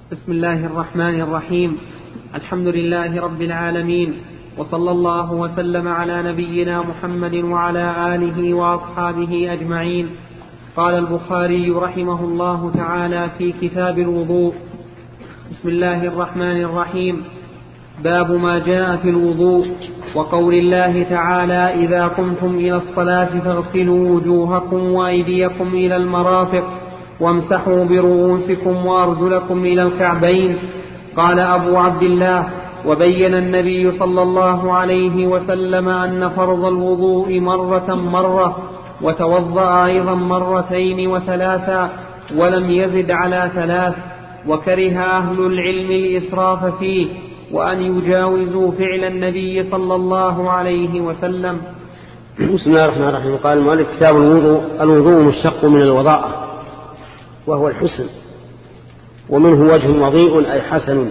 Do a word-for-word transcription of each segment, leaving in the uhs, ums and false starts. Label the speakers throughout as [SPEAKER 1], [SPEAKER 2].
[SPEAKER 1] بسم الله الرحمن الرحيم. الحمد لله رب العالمين، وصلى الله وسلم على نبينا محمد وعلى آله وأصحابه أجمعين. قال البخاري رحمه الله تعالى في كتاب الوضوء: بسم الله الرحمن الرحيم. باب ما جاء في الوضوء، وقول الله تعالى: إذا قمتم إلى الصلاة فاغسلوا وجوهكم وأيديكم إلى المرافق وامسحوا برؤوسكم وأرجلكم إلى الكعبين. قال أبو عبد الله: وبين النبي صلى الله عليه وسلم أن فرض الوضوء مرة مرة، وتوضأ أيضا مرتين وثلاثا، ولم يزد على ثلاث. وكره أهل العلم الإسراف فيه، وأن يجاوزوا فعل النبي صلى الله عليه وسلم.
[SPEAKER 2] بسم الله الرحمن الرحيم. قال المؤلف: كتاب الوضوء. الوضوء مشتق من الوضاءة، وهو الحسن، ومنه وجه وضيء أي حسن.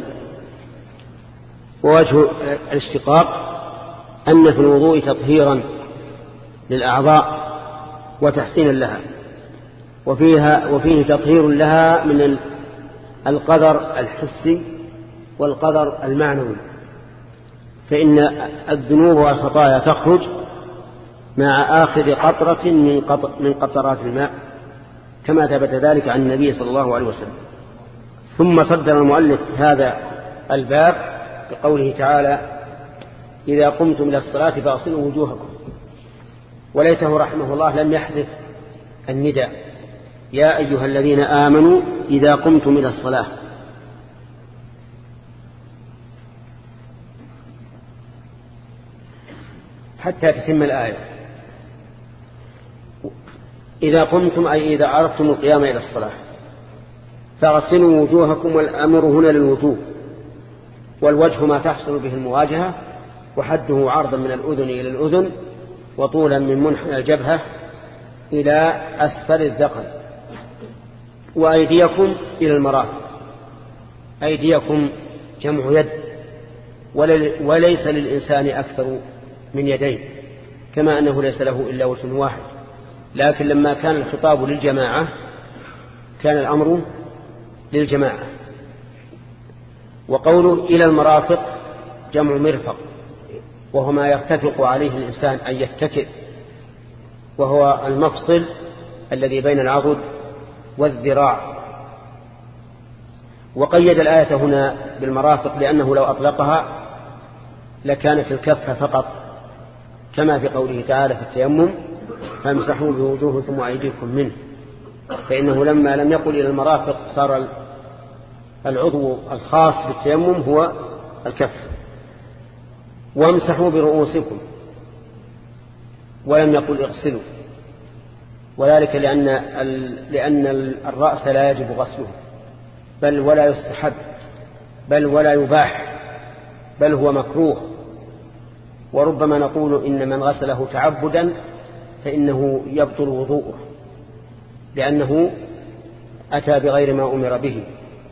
[SPEAKER 2] ووجه الاشتقاق أن في الوضوء تطهيرا للأعضاء وتحسينا لها، وفيها وفيه تطهير لها من القدر الحسي والقدر المعنوي، فإن الذنوب والخطايا تخرج مع آخر قطرة من قطرات الماء، كما ثبت ذلك عن النبي صلى الله عليه وسلم. ثم صدر المؤلف هذا الباب بقوله تعالى: إذا قمتم إلى الصلاة فاغسلوا وجوهكم. وليته رحمه الله لم يحذف النداء: يا أيها الذين آمنوا إذا قمتم إلى الصلاة. حتى تتم الآية. إذا قمتم أي إذا أردتم القيام إلى الصلاة فاغسلوا وجوهكم، والأمر هنا للوجوه، والوجه ما تحصل به المواجهة، وحده عرضا من الأذن إلى الأذن، وطولا من منحنى الجبهة إلى أسفل الذقن، وأيديكم إلى المرافق. أيديكم جمع يد، وليس للإنسان أكثر من يدين، كما أنه ليس له إلا وجه واحد، لكن لما كان الخطاب للجماعة كان الأمر للجماعة. وقوله إلى المرافق جمع مرفق، وهو ما يرتفق عليه الإنسان أن يتكئ، وهو المفصل الذي بين العضد والذراع. وقيد الآية هنا بالمرافق لأنه لو أطلقها لكانت الكفة فقط، كما في قوله تعالى في التيمم: فامسحوا بوجوهكم وأيديكم منه. فإنه لما لم يقل إلى المرافق صار العضو الخاص بالتيمم هو الكف. وامسحوا برؤوسكم، ولم يقل اغسلوا، وذلك لأن, لأن الرأس لا يجب غسله، بل ولا يستحب، بل ولا يباح، بل هو مكروه. وربما نقول إن من غسله تعبدا فإنه يبطل وضوءه، لأنه أتى بغير ما أمر به.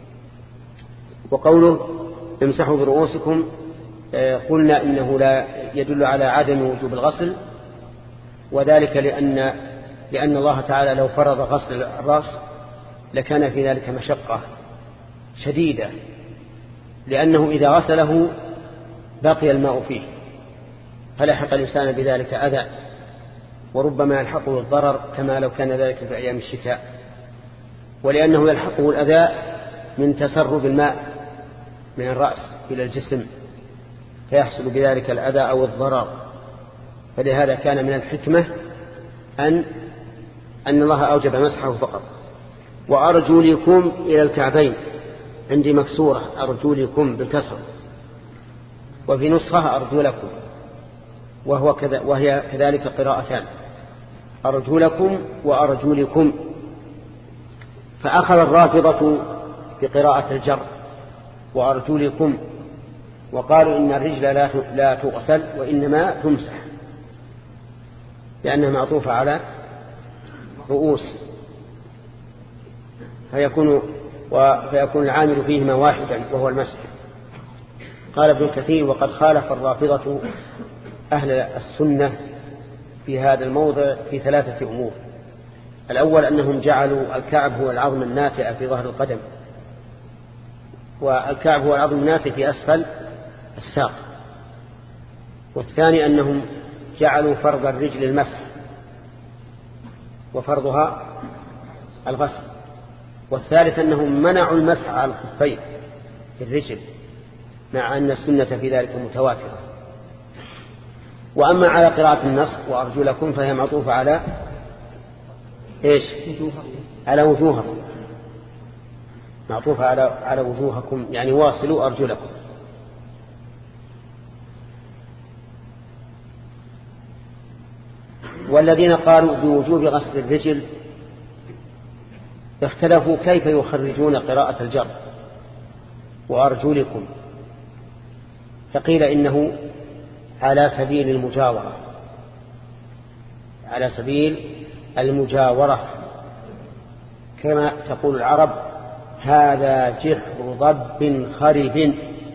[SPEAKER 2] وقوله امسحوا برؤوسكم قلنا إنه لا يدل على عدم وجوب الغسل، وذلك لأن, لأن الله تعالى لو فرض غسل الرأس لكان في ذلك مشقة شديدة، لأنه إذا غسله بقي الماء فيه فلحق الإنسان بذلك أذى، وربما يلحقه الضرر كما لو كان ذلك في أيام الشتاء. ولأنه يلحقه الأذى من تسرب الماء من الرأس إلى الجسم، فيحصل بذلك الأذى أو الضرر. فلهذا كان من الحكمة أن أن الله أوجب مسحه فقط. وأرجلكم إلى الكعبين، عندي مكسورة أرجلكم بالكسر، وفي نسخة أرجلكم، وهو كذا، وهي كذلك قراءتان: أرجلكم وأرجلكم. فأخذ الرافضة بقراءة الجر وأرجلكم، وقالوا إن الرجل لا تغسل وإنما تمسح، لأنها معطوفة على رؤوس، فيكون, فيكون العامل فيهما واحدا وهو المسح. قال ابن كثير: وقد خالف الرافضة أهل السنة في هذا الموضع في ثلاثة أمور. الأول أنهم جعلوا الكعب هو العظم الناتئ في ظهر القدم، والكعب هو العظم الناتج في أسفل الساق. والثاني أنهم جعلوا فرض الرجل المسح وفرضها الغسل. والثالث أنهم منعوا المسح على الخفين في الرجل مع أن السنة في ذلك متواترة. وأما على قراءة النص وأرجلكم فهي معطوفة على إيش؟ على وجوهكم، معطوفة على على وجوهكم يعني واصلوا أرجلكم. والذين قالوا بوجوب غسل الرجل اختلفوا كيف يخرجون قراءة الجر وأرجلكم، فقيل إنه على سبيل المجاورة، على سبيل المجاورة كما تقول العرب هذا جحر ضب خرب،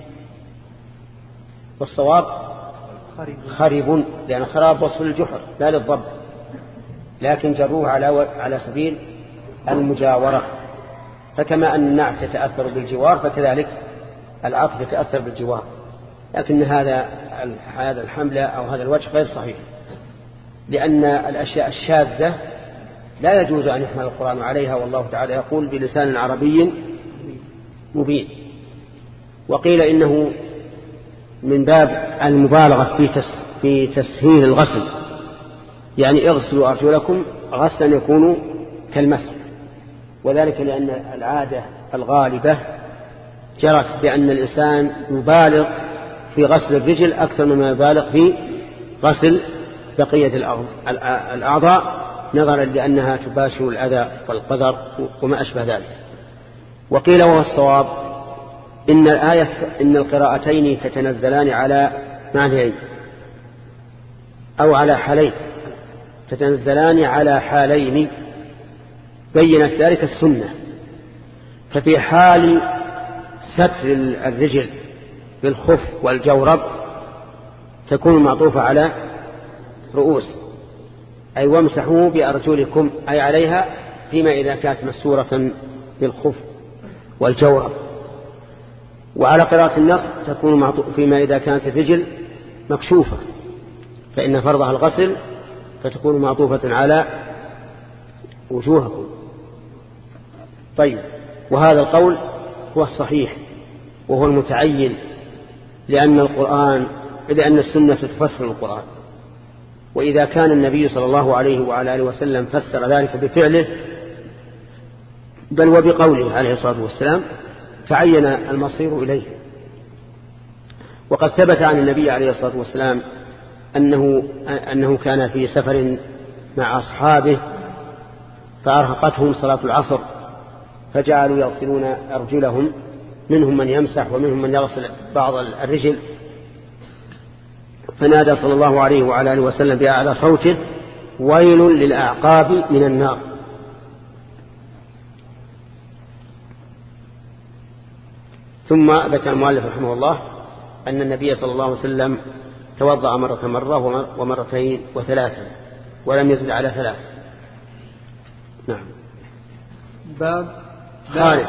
[SPEAKER 2] والصواب خرب لأن خراب وصف الجحر لا للضب، لكن جروه على على سبيل المجاورة. فكما أن النعت يتأثر بالجوار فكذلك العطف يتأثر بالجوار، لكن هذا هذا الحملة أو هذا الوجه غير صحيح، لأن الأشياء الشاذة لا يجوز أن يحمل القرآن عليها، والله تعالى يقول بلسان عربي مبين. وقيل إنه من باب المبالغة في في تسهيل الغسل، يعني اغسلوا أرجلكم غسلا يكون كالمسح، وذلك لأن العادة الغالبة جرت بأن الإنسان يبالغ في غسل الرجل أكثر مما يبالغ في غسل بقية الأعضاء، نظرا لأنها تباشر الأذى والقدر وما أشبه ذلك. وقيل وهو الصواب إن الآية إن القراءتين تتنزلان على معنيين أو على حالين، تتنزلان على حالين بينت ذلك السنة. ففي حال ستر الرجل بالخف والجورب تكون معطوفة على رؤوس، أي وامسحوا بأرجلكم أي عليها فيما إذا كانت مسورة بالخف والجورب. وعلى قراءة النص تكون معطوفة فيما إذا كانت الرجل مكشوفة فإن فرضها الغسل فتكون معطوفة على وجوهكم. طيب، وهذا القول هو الصحيح وهو المتعين، لأن القرآن لأن السنة تفسر القرآن، وإذا كان النبي صلى الله عليه وعلى آله وسلم فسر ذلك بفعله بل وبقوله عليه الصلاة والسلام تعين المصير إليه. وقد ثبت عن النبي عليه الصلاة والسلام أنه, أنه كان في سفر مع أصحابه فأرهقتهم صلاة العصر فجعلوا يغسلون أرجلهم، منهم من يمسح ومنهم من يغسل بعض الرجل، فنادى صلى الله عليه وعلى آله وسلم بأعلى صوته ويل للأعقاب من النار. ثم ذكر المؤلف رحمه الله أن النبي صلى الله عليه وسلم توضأ مرة مرة ومرتين وثلاثة ولم يزد على ثلاث. نعم.
[SPEAKER 1] باب
[SPEAKER 2] خالد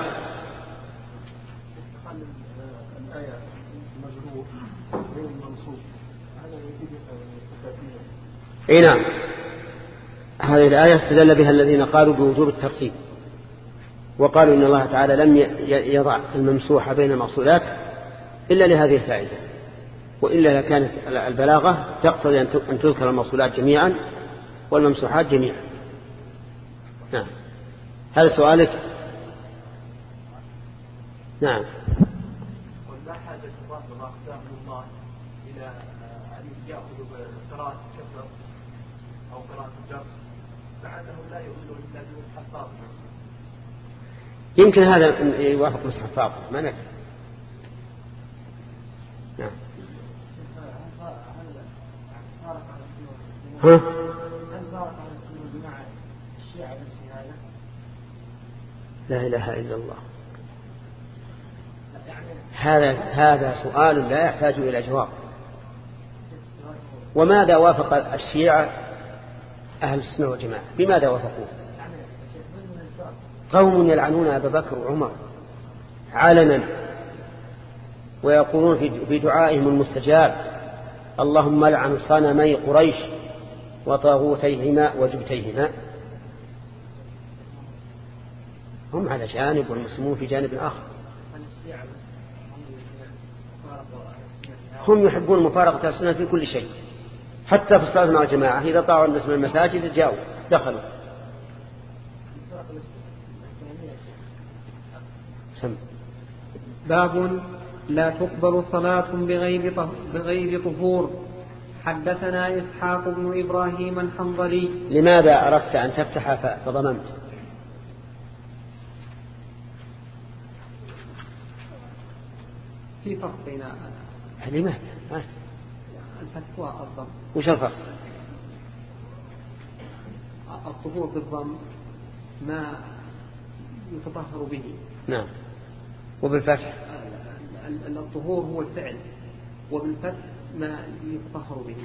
[SPEAKER 2] اي نعم، هذه الآية استدل بها الذين قالوا بوجوب الترتيب، وقالوا إن الله تعالى لم يضع الممسوح بين المغسولات إلا لهذه الفائدة، وإلا كانت البلاغة تقتضي أن تذكر المغسولات جميعا والممسوحات جميعا. نعم. هذا سؤالك؟ نعم.
[SPEAKER 3] ولا حاجة الله وما أقسام الله إلى أن يأخذ بقراءة الكسر أو قراءة الجر فعنه لا يؤمن إلا بمصحف فاطمة.
[SPEAKER 2] يمكن هذا يوافق مصحف فاطمة ما ندري. نعم. ها؟ لا إله إلا الله. هذا هذا سؤال لا يحتاج إلى جواب. وماذا وافق الشيعة أهل السنة والجماعة؟ بماذا وافقوا؟ قوم يلعنون أبا بكر وعمر علنا ويقولون في دعائهم المستجاب: اللهم لعن صنمي قريش وطاغوتيهما وجبتيهما. هم على جانب والمسلمون في جانب آخر. هم يحبون مفارقة السنة في كل شيء، حتى في الصلاة مع الجماعة إذا طاعوا الناس من المساجد جاءوا دخلوا. سم.
[SPEAKER 1] باب لا تقبل صلاة بغير بغير طهور. حدثنا إسحاق بن إبراهيم الحنظلي.
[SPEAKER 2] لماذا أردت أن تفتح فضممت؟
[SPEAKER 1] في فرق بين
[SPEAKER 2] لماذا؟
[SPEAKER 1] الفتح والضم.
[SPEAKER 2] وش الفرق؟
[SPEAKER 1] الطهور بالضم ما يتطهر به.
[SPEAKER 2] نعم. وبالفتح؟
[SPEAKER 1] الطهور هو الفعل، وبالفتح ما يتطهر به.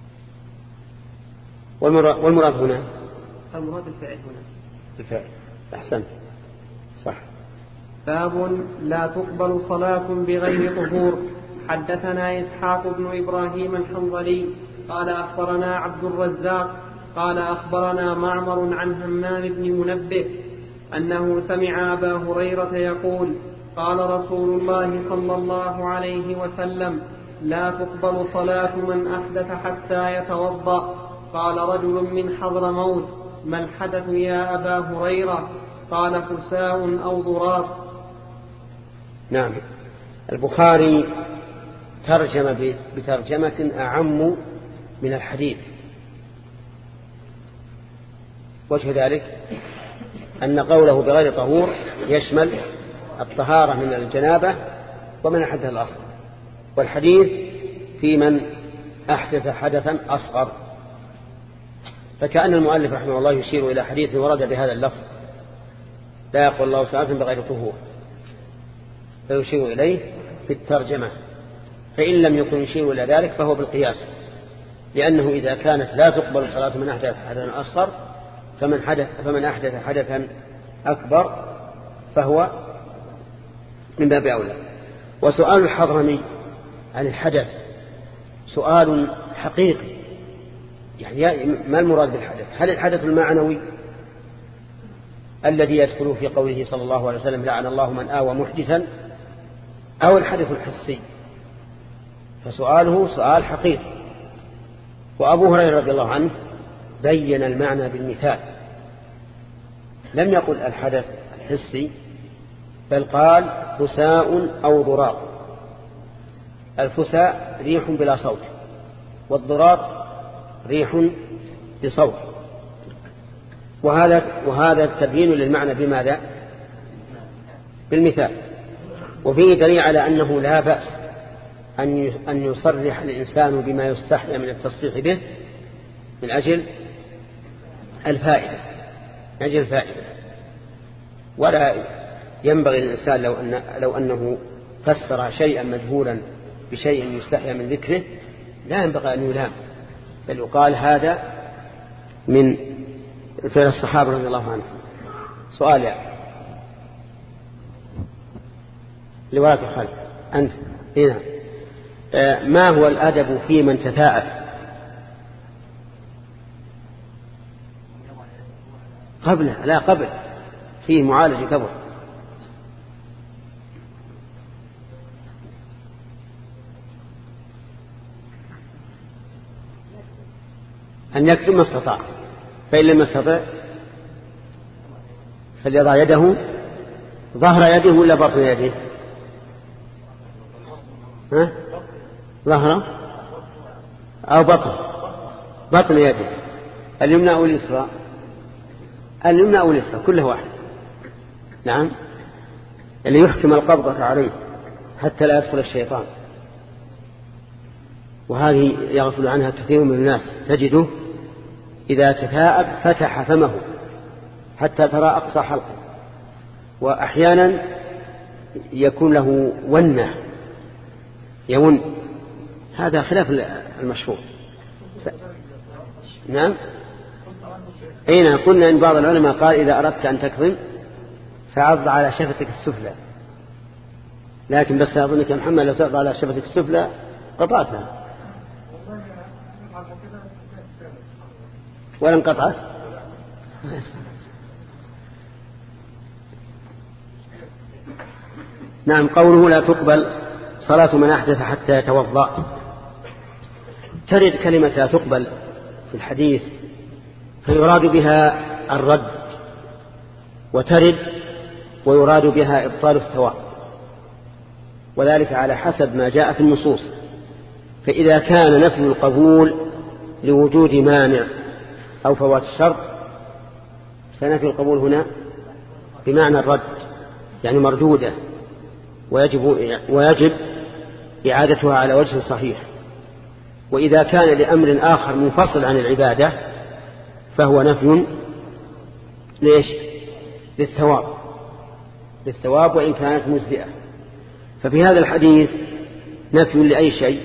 [SPEAKER 2] والمراد هنا؟
[SPEAKER 1] المراد الفعل هنا.
[SPEAKER 2] الفعل. أحسنت. صح.
[SPEAKER 1] باب لا تقبل صلاة بغير طهور. حدثنا إسحاق بن إبراهيم الحنظلي قال أخبرنا عبد الرزاق قال أخبرنا معمر عن همام بن منبه أنه سمع أبا هريرة يقول: قال رسول الله صلى الله عليه وسلم: لا تقبل صلاة من أحدث حتى يتوضأ. قال رجل من حضرموت: ما الحدث يا أبا هريرة؟ قال: فساء أو ضراط.
[SPEAKER 2] نعم. البخاري ترجم بترجمة أعم من الحديث. وجه ذلك أن قوله بغير طهور يشمل الطهارة من الجنابة ومن الحدث الأصغر، والحديث في من أحدث حدثا أصغر. فكأن المؤلف رحمه الله يشير إلى حديث ورد بهذا اللفظ: لا يقول الله صلاة بغير طهور، فيشير إليه في الترجمة. فإن لم يكن يشير إلى ذلك فهو بالقياس، لأنه إذا كانت لا تقبل صلاة من أحدث حدثا أصغر فمن, حدث فمن أحدث حدثا أكبر فهو من باب أولى. وسؤال الحضرمي عن الحدث سؤال حقيقي، يعني ما المراد بالحدث؟ هل الحدث المعنوي الذي يدخل في قوله صلى الله عليه وسلم: لعن الله من آوى محدثا، أو الحدث الحسي؟ فسؤاله سؤال حقيقي. وأبو هريرة رضي الله عنه بين المعنى بالمثال، لم يقل الحدث الحسي، بل قال: فساء أو ضراط. الفساء ريح بلا صوت، والضراط ريح بصوت. وهذا وهذا تبيين للمعنى بماذا؟ بالمثال. وفيه دليل على أنه لا بأس أن يصرح الإنسان بما يستحيى من التصريح به من أجل الفائدة من أجل الفائدة ولا ينبغي للإنسان لو, أن لو أنه فسر شيئا مجهولا بشيء يستحيى من ذكره لا ينبغي أن يلام، بل يقال هذا من فعل الصحابة رضي الله عنهم. سؤال يعني لوراك الخلف أنت هنا، ما هو الأدب في من تثاءب؟ قبل لا قبل فيه معالجة قبل. أن يكتب ما استطاع، فإن لم يستطع فليضع يده ظهر يده ولا بطن يده؟ ها؟ ظهر أو بطن بطن يده، اليمنى أو اليسرى؟ اليمنى أو اليسرى كله واحد. نعم، اللي يحكم القبضة عليه حتى لا يدخل الشيطان. وهذه يغفل عنها كثير من الناس، تجده إذا تثاءب فتح فمه حتى ترى أقصى حلقه، وأحيانا يكون له ونة يون، هذا خلاف المشروع. ف... نعم أين قلنا إن بعض العلماء قال إذا أردت أن تكظم فعض على شفتك السفلى، لكن بس أظنك يا محمد لو تقضى على شفتك السفلى قطعتها ولا انقطعت. نعم. قوله لا تقبل صلاة من أحدث حتى يتوضأ، ترد كلمة لا تقبل في الحديث فيراد بها الرد، وترد ويراد بها إبطال الثواب، وذلك على حسب ما جاء في النصوص. فإذا كان نفي القبول لوجود مانع أو فوات الشرط فنفي القبول هنا بمعنى الرد، يعني مردودة، ويجب, ويجب إعادتها على وجه صحيح. وإذا كان لأمر آخر منفصل عن العبادة فهو نفي ليش؟ للثواب، للثواب وإن كانت مجزئة. ففي هذا الحديث نفي لأي شيء؟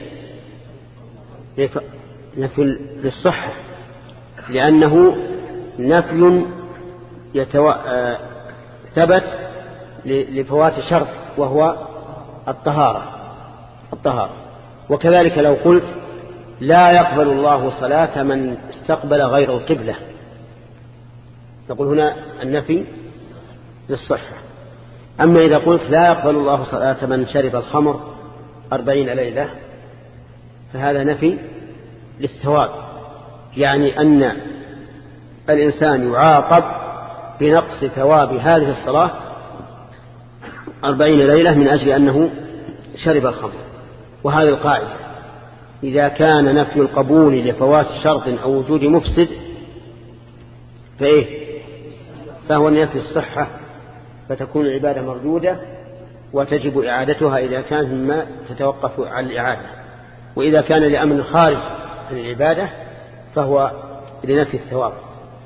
[SPEAKER 2] نفي للصحة، لأنه نفي يتو... ثبت لفوات شرط وهو الطهارة الطهارة. وكذلك لو قلت لا يقبل الله صلاة من استقبل غير القبلة، نقول هنا النفي للصحة. أما إذا قلت لا يقبل الله صلاة من شرب الخمر أربعين ليلة فهذا نفي للثواب، يعني أن الإنسان يعاقب بنقص ثواب هذه الصلاة أربعين ليلة من أجل أنه شرب الخمر. وهذه القاعدة إذا كان نفي القبول لفوات شرط أو وجود مفسد فإيه؟ فهو نفي الصحة، فتكون العبادة مردودة وتجب إعادتها إذا كانت مما تتوقف عن الإعادة. وإذا كان لأمر خارج عن العبادة فهو لنفي الثواب.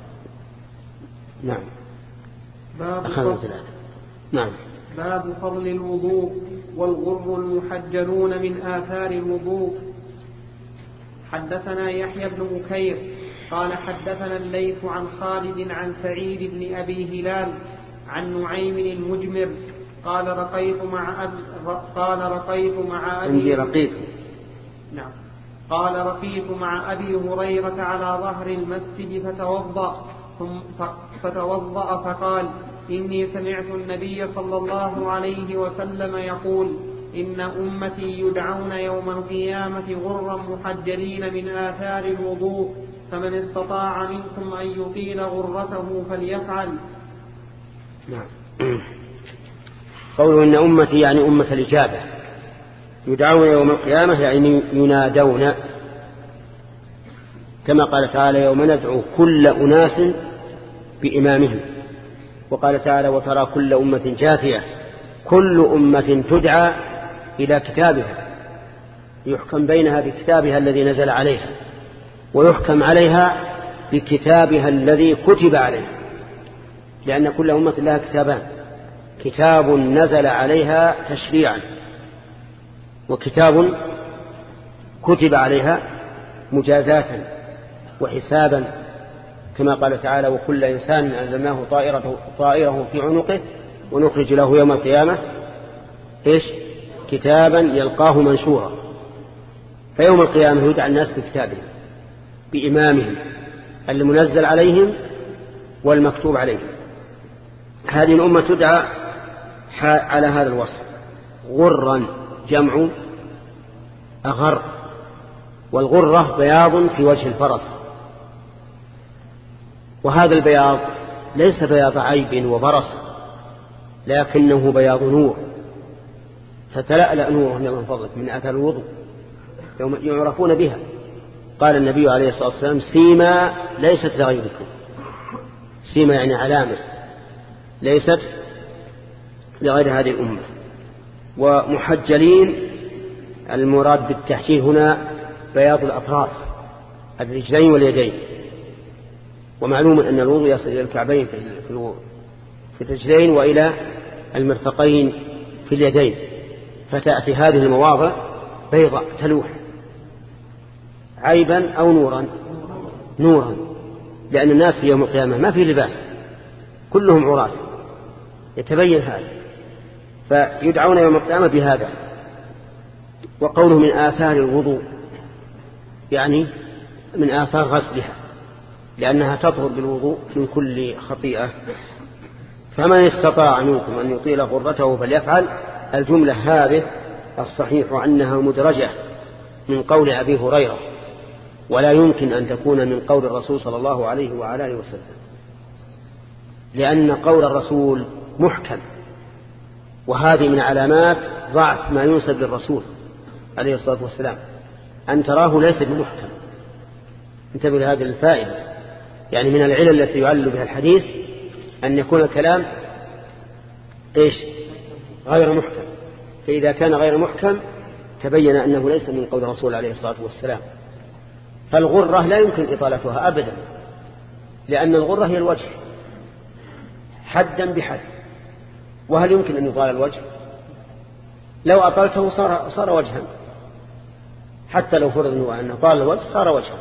[SPEAKER 2] نعم.
[SPEAKER 1] باب
[SPEAKER 2] فضل نعم.
[SPEAKER 1] باب فضل الوضوء والغر المحجلون من آثار الوضوء. حدثنا يحيى بن بكير قال حدثنا الليث عن خالد عن سعيد بن أبي هلال عن نعيم المجمر قال رقيت مع أبي قال رقيت مع أبي
[SPEAKER 2] رقيت
[SPEAKER 1] نعم قال رقيت مع أبي هريرة على ظهر المسجد فتوضأ ثم فتوضأ فقال إني سمعت النبي صلى الله عليه وسلم يقول إن أمتي يدعون يوم القيامة غرا محجلين من آثار الوضوء فمن استطاع منكم أن يطيل غرته فليفعل.
[SPEAKER 2] نعم. قوله إن أمتي يعني أمة الإجابة، يدعون يوم القيامة يعني ينادون، كما قال تعالى يوم ندعو كل أناس بإمامهم. وقال تعالى وترى كل أمة جاثية، كل أمة تدعى إلى كتابها يحكم بينها بكتابها الذي نزل عليها، ويحكم عليها بكتابها الذي كتب عليها، لأن كل أمة لها كتابان، كتاب نزل عليها تشريعا وكتاب كتب عليها مجازاة وحسابا، كما قال تعالى وكل إنسان أنزلناه طائرته, طائره في عنقه ونخرج له يوم القيامة إيش؟ كتابا يلقاه منشورا. فيوم القيامة يدعى الناس بكتابهم بإمامهم المنزل عليهم والمكتوب عليهم. هذه الأمة تدعى على هذا الوصف غرا، جمع أغر، والغرة بياض في وجه الفرس، وهذا البياض ليس بياض عيب وبرص، لكنه بياض نور، فتلألأ نوره من فضلك من أثر الوضوء يوم يعرفون بها. قال النبي عليه الصلاة والسلام سيما ليست لغيركم، سيما يعني علامة ليست لغير هذه الأمة. ومحجلين المراد بالتحجيل هنا بياض الأطراف الرجلين واليدين، ومعلوم أن الوضوء يصل إلى الكعبين في الرجلين وإلى المرفقين في اليدين، فتأتي هذه المواضع بيضاء تلوح عيبا أو نورا نورا، لأن الناس في يوم القيامة ما في لباس، كلهم عراة، يتبين هذا. فيدعون يوم القيامة بهذا. وقوله من آثار الوضوء يعني من آثار غسلها، لأنها تطهر بالوضوء من كل خطيئة. فمن استطاع منكم أن يطيل غرته فليفعل. الجملة هذه الصحيح أنها مدرجة من قول أبي هريرة، ولا يمكن أن تكون من قول الرسول صلى الله عليه وعلى آله وسلم، لأن قول الرسول محكم، وهذه من علامات ضعف ما ينسب للرسول عليه الصلاة والسلام، أن تراه ليس بمحكم. انتبه لهذه الفائدة، يعني من العلل التي يعلل بها الحديث أن يكون الكلام إيش؟ غير محكم. فإذا كان غير محكم تبين أنه ليس من قول الرسول عليه الصلاة والسلام. فالغرة لا يمكن إطالتها أبدا، لأن الغرة هي الوجه حدا بحد. وهل يمكن أن يطال الوجه؟ لو أطلته صار, صار وجها، حتى لو فرض أنه طال الوجه صار وجها.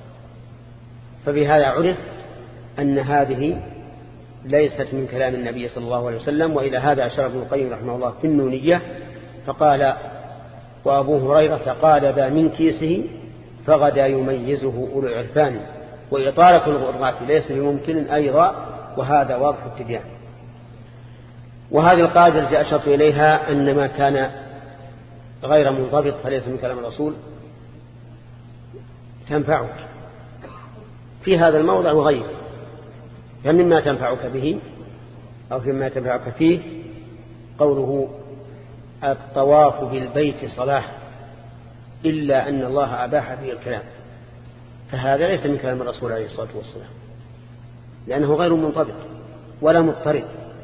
[SPEAKER 2] فبهذا عرف أن هذه ليست من كلام النبي صلى الله عليه وسلم. وإلى هذا أشار ابن القيم رحمه الله في النونية فقال: وأبو هريرة قالب من كيسه فغدا يميزه أولو العرفان، وإطالة الغرات ليس بممكن أيضا، وهذا واضح التبيان. وهذه القاعدة التي أشرت إليها أن ما كان غير منضبط فليس من كلام الرسول تنفعك في هذا الموضع وغيره. فمما تنفعك به أو فيما تنفعك فيه قوله: الطواف بالبيت صلاة إلا أن الله أباح فيه الكلام. فهذا ليس من كلام الرسول عليه الصلاة والسلام، لأنه غير منضبط ولا مضطرد.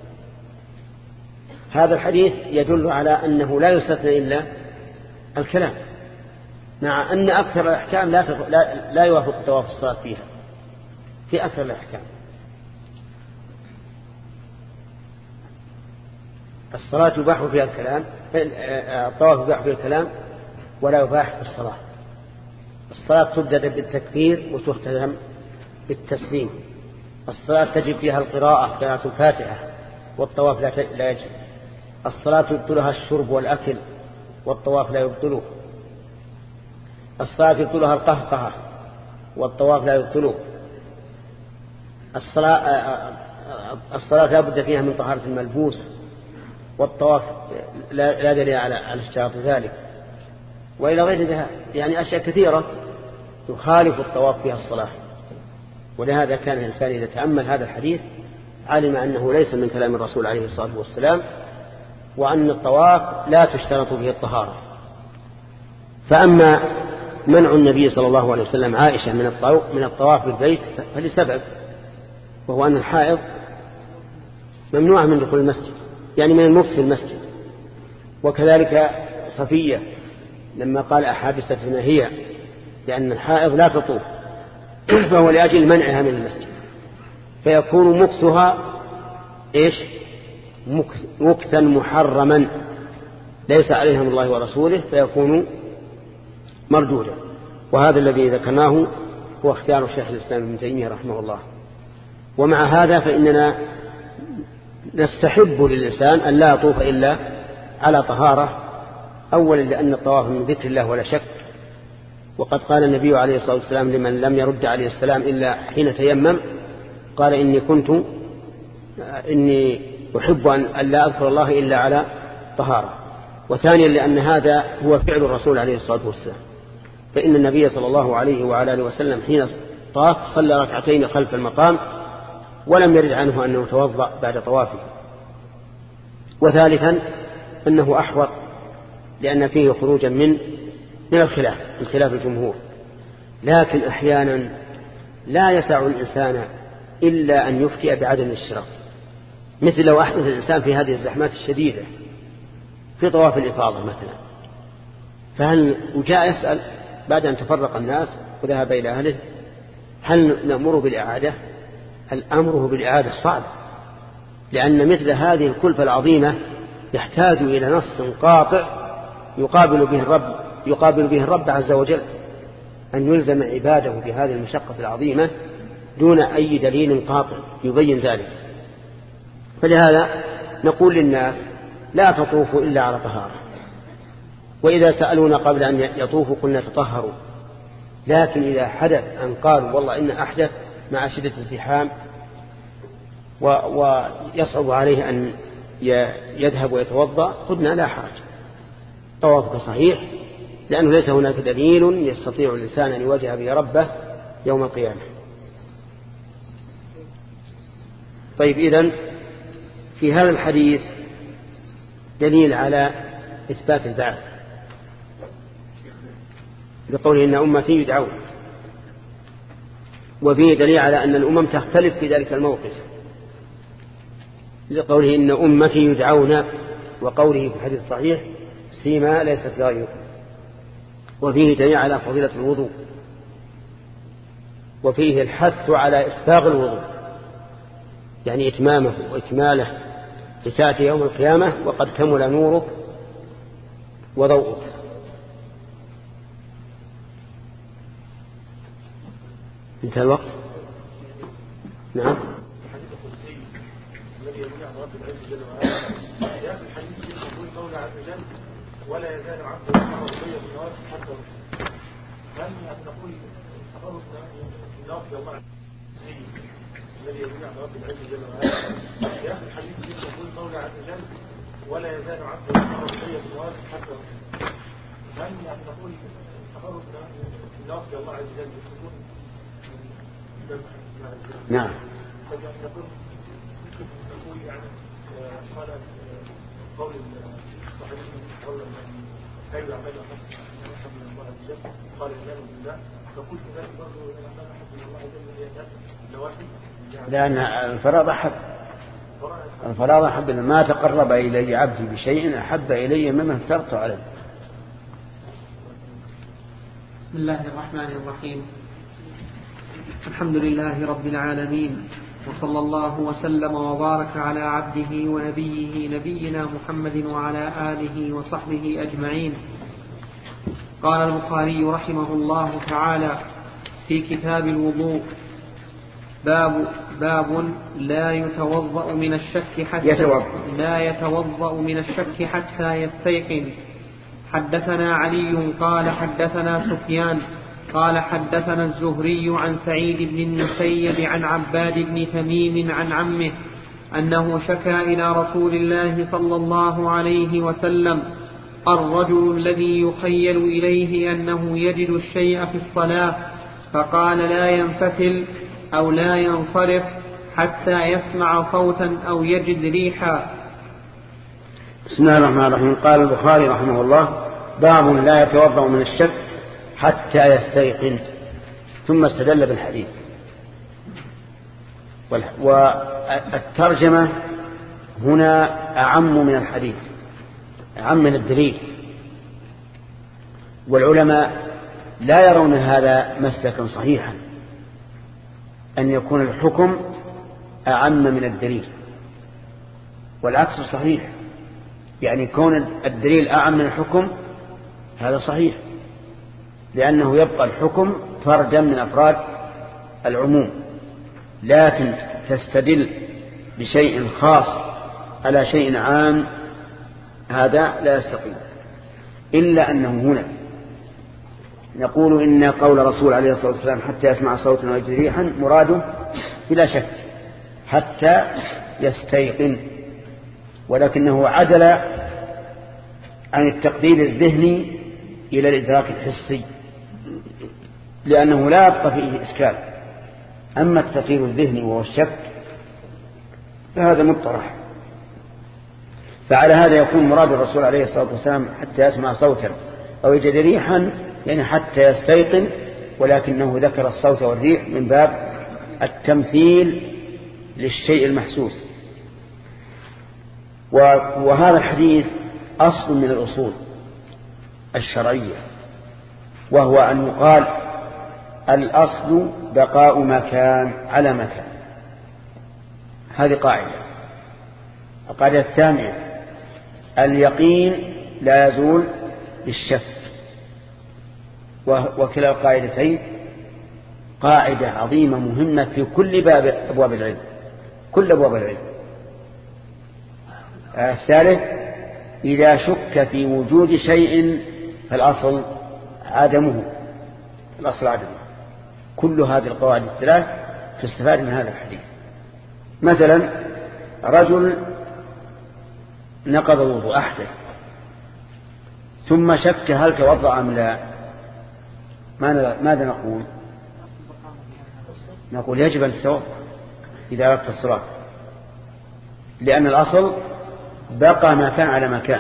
[SPEAKER 2] هذا الحديث يدل على أنه لا يستثنى إلا الكلام، مع أن أكثر الأحكام لا, لا, لا يوافق طواف الصلاة فيها في أكثر الأحكام. الصلاة يباح فيها الكلام، الطواف يباح فيها الكلام ولا يباح في الصلاة. الصلاة تبدأ بالتكبير وتختم بالتسليم. الصلاة تجب فيها القراءة قراءة الفاتحة، والطواف لا يجب. الصلاة يبطلها الشرب والأكل، والطواف لا يبطله. الصلاة يبطلها القهقهة، والطواف لا يبطله. الصلاة الصلاة لا بد فيها من طهارة الملبوس، والطواف لا دليل على اشتراط ذلك. وإلى غير ذلك يعني أشياء كثيرة يخالف الطواف فيها الصلاة. ولهذا كان الإنسان إذا تأمل هذا الحديث علم أنه ليس من كلام الرسول عليه الصلاة والسلام، وأن الطواف لا تشترط به الطهارة. فأما منع النبي صلى الله عليه وسلم عائشة من الطواف بالبيت فلسبب، وهو أن الحائض ممنوع من دخول المسجد، يعني من المكث في المسجد. وكذلك صفية لما قال أحابستنا هي، لأن الحائض لا تطوف، فهو لأجل منعها من المسجد، فيكون مكثها إيش؟ مكثا محرما ليس عليها من الله ورسوله، فيكون مردودا. وهذا الذي ذكرناه هو اختيار الشيخ الإسلام ابن تيمية رحمه الله. ومع هذا فإننا نستحب للإنسان أن لا يطوف إلا على طهارة، أولا لأن الطواف من ذكر الله ولا شك. وقد قال النبي عليه الصلاة والسلام لمن لم يرد عليه السلام إلا حين تيمم، قال إني كنت إني أحب أن لا أذكر الله إلا على طهارة. وثانيا لأن هذا هو فعل الرسول عليه الصلاة والسلام، فإن النبي صلى الله عليه وعلى آله وسلم حين طاف صلى ركعتين خلف المقام، ولم يرد عنه أنه توضأ بعد طوافه. وثالثا أنه أحوط لأن فيه خروجا من من الخلاف من خلاف الجمهور. لكن أحيانا لا يسع الإنسان إلا أن يفتي بعدم الاشتراط، مثل لو أحدث الإنسان في هذه الزحمات الشديدة في طواف الإفاضة مثلا، فهل وجاء يسأل بعد أن تفرق الناس وذهب إلى أهله هل نأمره بالإعادة؟ الأمره بالإعادة صعب، لأن مثل هذه الكلفة العظيمة يحتاج إلى نص قاطع يقابل به الرب يقابل به الرب عز وجل، أن يلزم عباده بهذه المشقة العظيمة دون أي دليل قاطع يبين ذلك. فلهذا نقول للناس لا تطوفوا إلا على طهارة. وإذا سألونا قبل أن يطوفوا قلنا تطهروا. لكن إذا حدث أن قالوا والله إن أحدث مع شدة الزحام ويصعب عليه أن يذهب ويتوضأ قلنا لا حرج، طوافك صحيح، لأنه ليس هناك دليل يستطيع الإنسان أن يواجه به ربه يوم القيامة. طيب، إذن في هذا الحديث دليل على إثبات البعث بقوله إن أمتي يدعون، وفيه دليل على أن الأمم تختلف في ذلك الموقف لقوله إن أمتي يدعون، وقوله في الحديث الصحيح سيما ليست غيره. وفيه دليل على فضيلة الوضوء، وفيه الحث على إسباغ الوضوء يعني إتمامه وإكماله لتأتي يوم القيامة وقد كمل نورك وضوءك. انتهى الوقت. نعم.
[SPEAKER 3] ولا يزال عبد الله رضي بالنار حتى هل نقول تفرق النار في الله الذي يجمع رب العز جل وعلا في اخر الحديث يقول قول عز وجل ولا يزال عبد الله رضي بالنار حتى هل نقول تفرق النار في الله عز وجل يكون
[SPEAKER 2] نعم.
[SPEAKER 3] نقول نقول يعني قال قول صحيح قول من خير اعمال احب من الله عز وجل قال الايمان بالله فقلت ذلك برضه الاعمال احب من الله عز وجل هي النوافل
[SPEAKER 2] لأن الفرائض أحب الفرائض أحب ما تقرب إلي عبدي بشيء أحب إلي مما افترضت عليه.
[SPEAKER 1] بسم الله الرحمن الرحيم. الحمد لله رب العالمين، وصلى الله وسلم وبارك على عبده ونبيه نبينا محمد وعلى آله وصحبه أجمعين. قال البخاري رحمه الله تعالى في كتاب الوضوء: باب باب لا يتوضأ من الشك حتى
[SPEAKER 2] يتوضأ.
[SPEAKER 1] لا يتوضأ من الشك حتى يستيقن. حدثنا علي قال حدثنا سفيان قال حدثنا الزهري عن سعيد بن المسيب عن عباد بن تميم عن عمه أنه شكا إلى رسول الله صلى الله عليه وسلم الرجل الذي يخيل إليه أنه يجد الشيء في الصلاة، فقال لا ينفتل أو لا ينصرف حتى يسمع صوتا أو يجد ريحا.
[SPEAKER 2] بسم الله الرحمن الرحيم. قال البخاري رحمه الله: باب لا يتوضأ من الشك حتى يستيقن، ثم استدل بالحديث. والترجمة هنا أعم من الحديث، أعم من الدليل، والعلماء لا يرون هذا مسلكا صحيحا أن يكون الحكم أعم من الدليل، والعكس صحيح، يعني كون الدليل أعم من الحكم هذا صحيح، لأنه يبقى الحكم فردا من أفراد العموم، لكن تستدل بشيء خاص على شيء عام هذا لا يستقيم. إلا أنه هنا نقول إن قول رسول عليه الصلاة والسلام حتى يسمع صوتا ويجد ريحا مراده بلا شك حتى يستيقن، ولكنه عدل عن التقدير الذهني إلى الإدراك الحسي، لأنه لا يبقى فيه إشكال. أما التقدير الذهني وهو الشك فهذا مطرح. فعلى هذا يكون مراد الرسول عليه الصلاة والسلام حتى يسمع صوتا أو يجد ريحا، يعني حتى يستيقن، ولكنه ذكر الصوت والريح من باب التمثيل للشيء المحسوس. وهذا الحديث أصل من الأصول الشرعية، وهو أن يقال الأصل بقاء مكان على مكان. هذه قاعدة. القاعدة الثانية: اليقين لا يزول بالشك. وكلا القاعدتين قاعدة عظيمة مهمة في كل باب أبواب العلم، كل أبواب العلم. الثالث: إذا شك في وجود شيء فالأصل عدمه، الأصل عدمه. كل هذه القواعد الثلاث تستفاد من هذا الحديث. مثلا رجل نقض الوضوء أحدث ثم شك هل توضأ أم لا، ماذا نقول؟ نقول يجب أن تتوضأ إذا أردت الصلاة، لأن الأصل بقى ما كان على ما كان،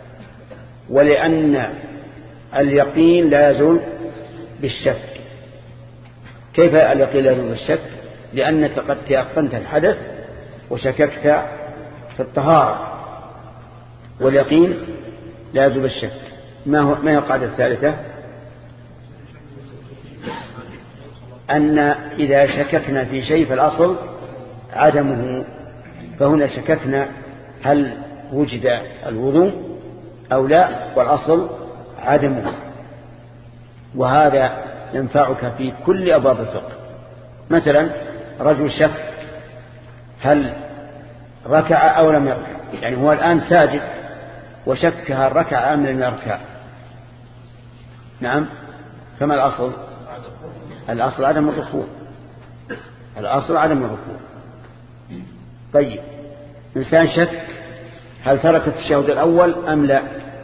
[SPEAKER 2] ولأن اليقين لا يزول بالشك. كيف اليقين لا يزول بالشك؟ لأنك قد تيقنت الحدث وشككت في الطهارة، واليقين لا يزول بالشك. ما هو ما هي القاعدة الثالثة؟ أن إذا شككنا في شيء فالأصل عدمه، فهنا شككنا هل وجد الوضوء أو لا، والأصل عدمه. وهذا ينفعك في كل أبواب الفقه. مثلا رجل شك هل ركع أو لم يركع، يعني هو الآن ساجد وشك هل ركع أم لم يركع. نعم، فما الأصل؟ الأصل عدم الركوع، الأصل عدم الركوع. طيب إنسان شك هل ترك التشهد الأول أم لا،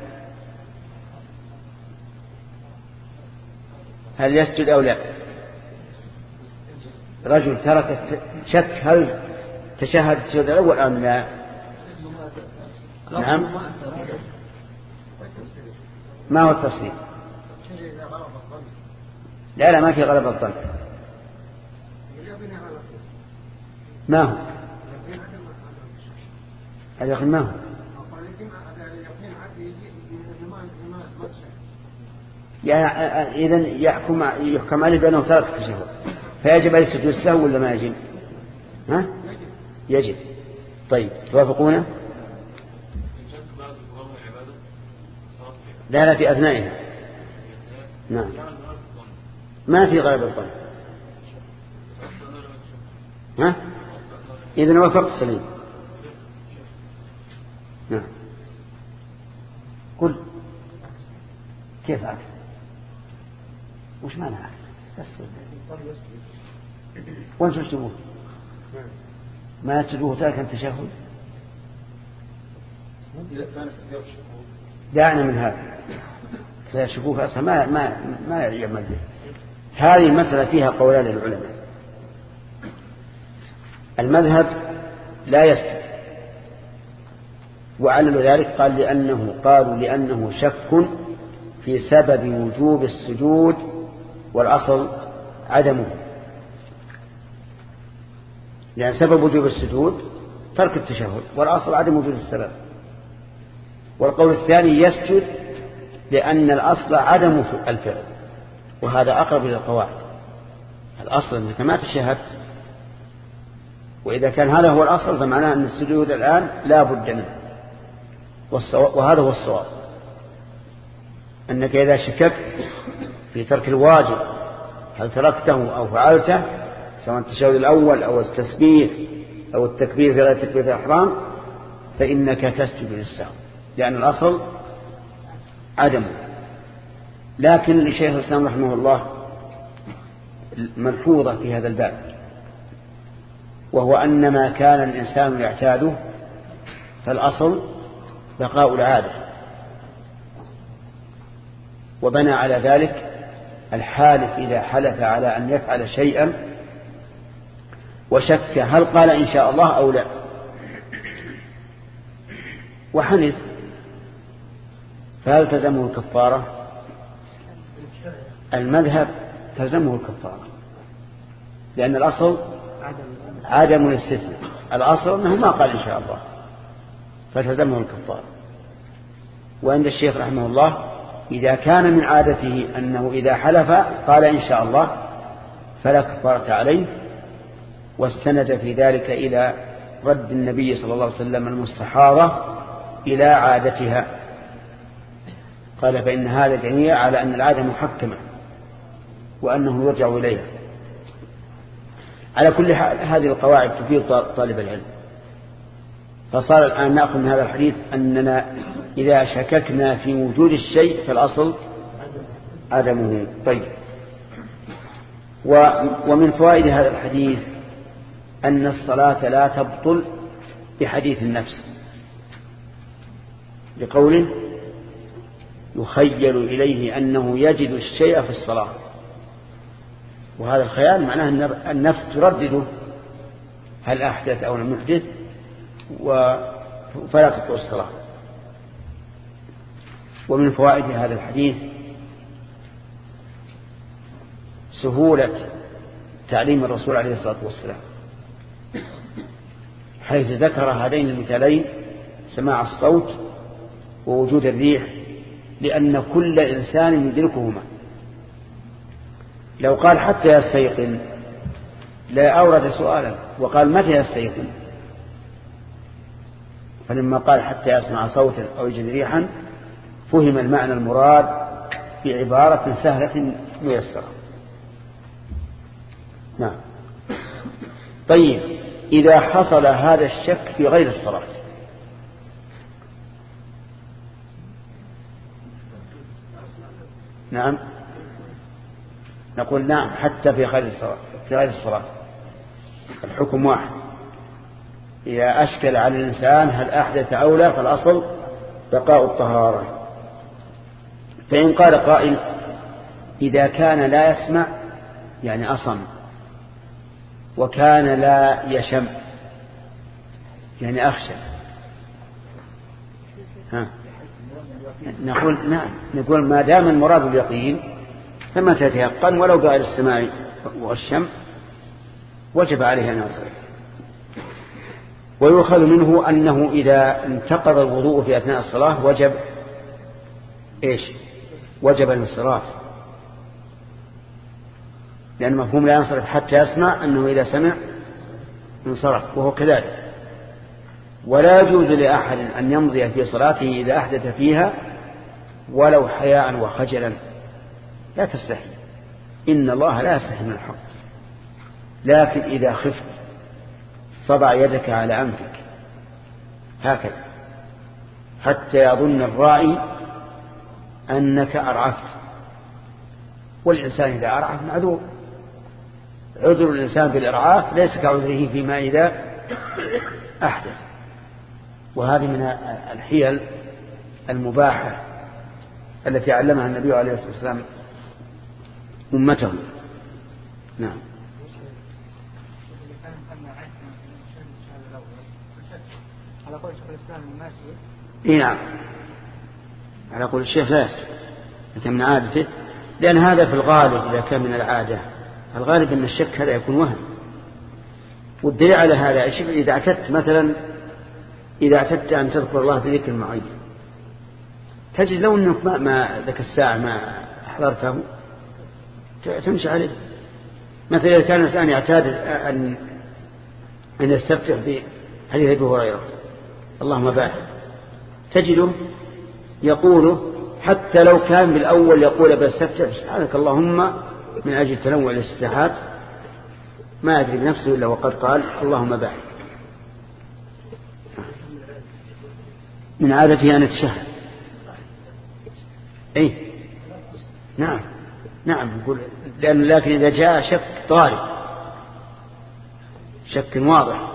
[SPEAKER 2] هل يسجد أو لا. رجل ترك شك هل تشهد التشهد الأول أم لا. نعم، ما هو التفصيل؟ لا لا ما في غلبة الظن. ما هو اليقين؟ ما هو يعني إذن يحكم يحكم عليه بأنه ترك التشهد، فيجب عليه سجود السهو ولا ما يجب؟ ها؟ يجب. طيب توافقونه؟ لا لا في أثنائها. نعم ما في غلبة الظن. ها؟ إذن وافقت سليم. نعم قل كيف عكس؟ وش معنى عكس؟ بس وانتم تشتبوه ما يسجدوه تارك التشهد. دعنا من هذا، لا يشكوه أصلا ما ما ما يعمل به. هذه المسألة فيها قولان للعلماء. المذهب لا يسجد، وعلل ذلك قال لأنه قالوا لأنه شك في سبب وجوب السجود، والأصل عدمه، لأن سبب وجوب السجود ترك التشهد، والأصل عدم وجود السبب. والقول الثاني يسجد لأن الأصل عدم الفعل، وهذا أقرب إلى القواعد. الأصل أنك ما تشهدت، وإذا كان هذا هو الأصل فمعناه أن السجود الآن لا بد منه، وهذا هو الصواب. أنك إذا شككت في ترك الواجب هل تركته أو فعلته، سواء التشهد الأول أو التسبيح أو التكبير في غير تكبيرة الإحرام، فإنك تسجد للسهو، لأن الأصل عدمه. لكن لشيخ الإسلام رحمه الله ملحوظة في هذا الباب، وهو أن ما كان الإنسان يعتاده فالأصل بقاء العادة، وبنى على ذلك الحالف إذا حلف على أن يفعل شيئا وشك هل قال إن شاء الله أو لا وحنث، فهل تلزمه الكفارة؟ المذهب تلزمه الكفارة، لأن الأصل عدم الاستثناء، الأصل أنه ما قال إن شاء الله فتلزمه الكفارة. وعند الشيخ رحمه الله إذا كان من عادته أنه إذا حلف قال إن شاء الله فلا كفارة عليه، واستند في ذلك إلى رد النبي صلى الله عليه وسلم المستحاضة إلى عادتها، قال فإن هذا دليل على أن العادة محكمة وأنه يرجع إليها. على كل حال هذه القواعد تفيد طالب العلم. فصار الآن نأخذ من هذا الحديث أننا إذا شككنا في وجود الشيء فالأصل عدمه. طيب. ومن فوائد هذا الحديث أن الصلاة لا تبطل بحديث النفس، لقوله يخيل إليه أنه يجد الشيء في الصلاة، وهذا الخيال معناه أن النفس تردده هل أحدث أو لم يحدث، فلا تبطل الصلاة. ومن فوائد هذا الحديث سهولة تعليم الرسول عليه الصلاة والسلام، حيث ذكر هذين المثالين سماع الصوت ووجود الريح، لأن كل إنسان يدركهما. لو قال حتى يستيقن لا أورد سؤالا، وقال متى يستيقن، فلما قال حتى يسمع صوتا أو يجد ريحا فهم المعنى المراد بعبارة سهلة ميسرة. نعم. طيب، إذا حصل هذا الشك في غير الصلاة، نعم نقول نعم حتى في غير الصلاة، في غير الصلاة الحكم واحد. إذا أشكل على الإنسان هل أحدث أو لا فالأصل بقاء الطهارة. فإن قال قائل إذا كان لا يسمع يعني أصم، وكان لا يشم يعني أخشى، ها نقول نعم نقول ما دام المراد اليقين فما تتيقن ولو بغير السماع والشم وجب عليه أن يصرف. ويؤخذ منه أنه إذا انتقض الوضوء في أثناء الصلاة وجب إيش؟ وجب الانصراف، لأن مفهوم لا ينصرف حتى يسمع أنه إذا سمع انصرف، وهو كذلك. ولا يجوز لأحد أن يمضي في صلاته إذا أحدث فيها ولو حياء وخجلا، لا تستحي، إن الله لا يستحي من الحق. لكن إذا خفت فضع يدك على أنفك هكذا حتى يظن الرائي أنك أرعفت، والإنسان إذا أرعف معذور. عذر الإنسان بالإرعاف ليس كعذره فيما إذا أحدث. وهذه من الحيل المباحة التي علمها النبي عليه الصلاة والسلام أمته. نعم. إيه نعم، على قول الشيخ لا يسجد، لكن من عادته، لأن هذا في الغالب إذا كان من العادة الغالب أن الشك هذا يكون وهم. والدليل على هذا إذا اعتدت مثلا إذا اعتدت أن تذكر الله بذكر معين تجد لو أنك ما, ما ذاك الساعة ما حضرته تمشي عليه. مثلا إذا كان الإنسان يعتاد أن أن يستفتح بحديث أبي هريرة اللهم بارك، تجده يقوله حتى لو كان بالأول يقول بستفتح سبحانك اللهم من أجل تنوع الاستفتاحات، ما يدري بنفسه إلا وقد قال اللهم بارك. من عادته أن يتشهد. أي نعم نعم نقول، لأن لكن إذا جاء شك طارئ شك واضح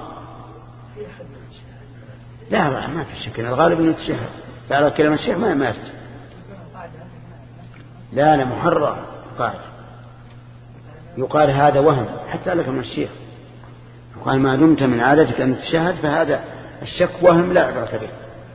[SPEAKER 2] لا لا ما في شك، الغالب أنه يتشهد، فعلى كلمة الشيخ ما ما يستجيب. لا لا محرم قاعد يقال هذا وهم حتى لك من الشيخ، يقال ما دمت من عادتك أن تشهد فهذا الشك وهم لا عبرة به.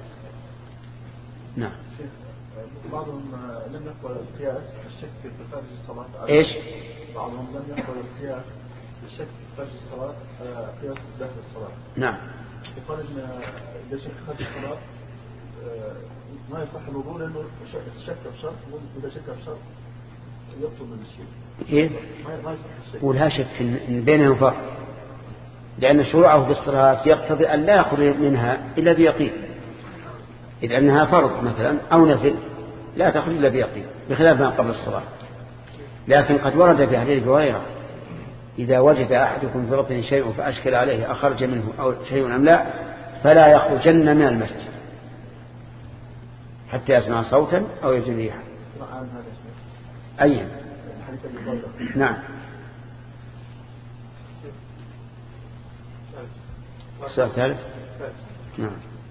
[SPEAKER 2] نعم.
[SPEAKER 3] بعضهم لم يقبل القياس الشك في خارج الصلاة.
[SPEAKER 2] إيش؟
[SPEAKER 3] بعضهم لم يقبل القياس الشك في خارج الصلاة قياس داخل الصلاة.
[SPEAKER 2] نعم.
[SPEAKER 3] يقال إن إذا شك خارج الصلاة ما يصح الوضوء لأنه شك في شرط، وإذا شك في شرط يبطل من الشيء.
[SPEAKER 2] إيه؟
[SPEAKER 3] ما يصح الشك.
[SPEAKER 2] ولا شك إن بينهم فرق، لأن شروعه بالصلاة يقتضي أن لا يخرج منها إلا بيقين، إذ أنها فرض مثلا أو نفل لا تخرج إلا بيقين بخلاف ما قبل الصلاة. لكن قد ورد في حديث هريرة إذا وجد أحدكم في بطنه شيء فأشكل عليه أخرج منه أو شيء أم لا فلا يخرجن من المسجد. حتى يسمع صوتا أو يجد ريحا. أي نعم. السؤال الثالث. نعم.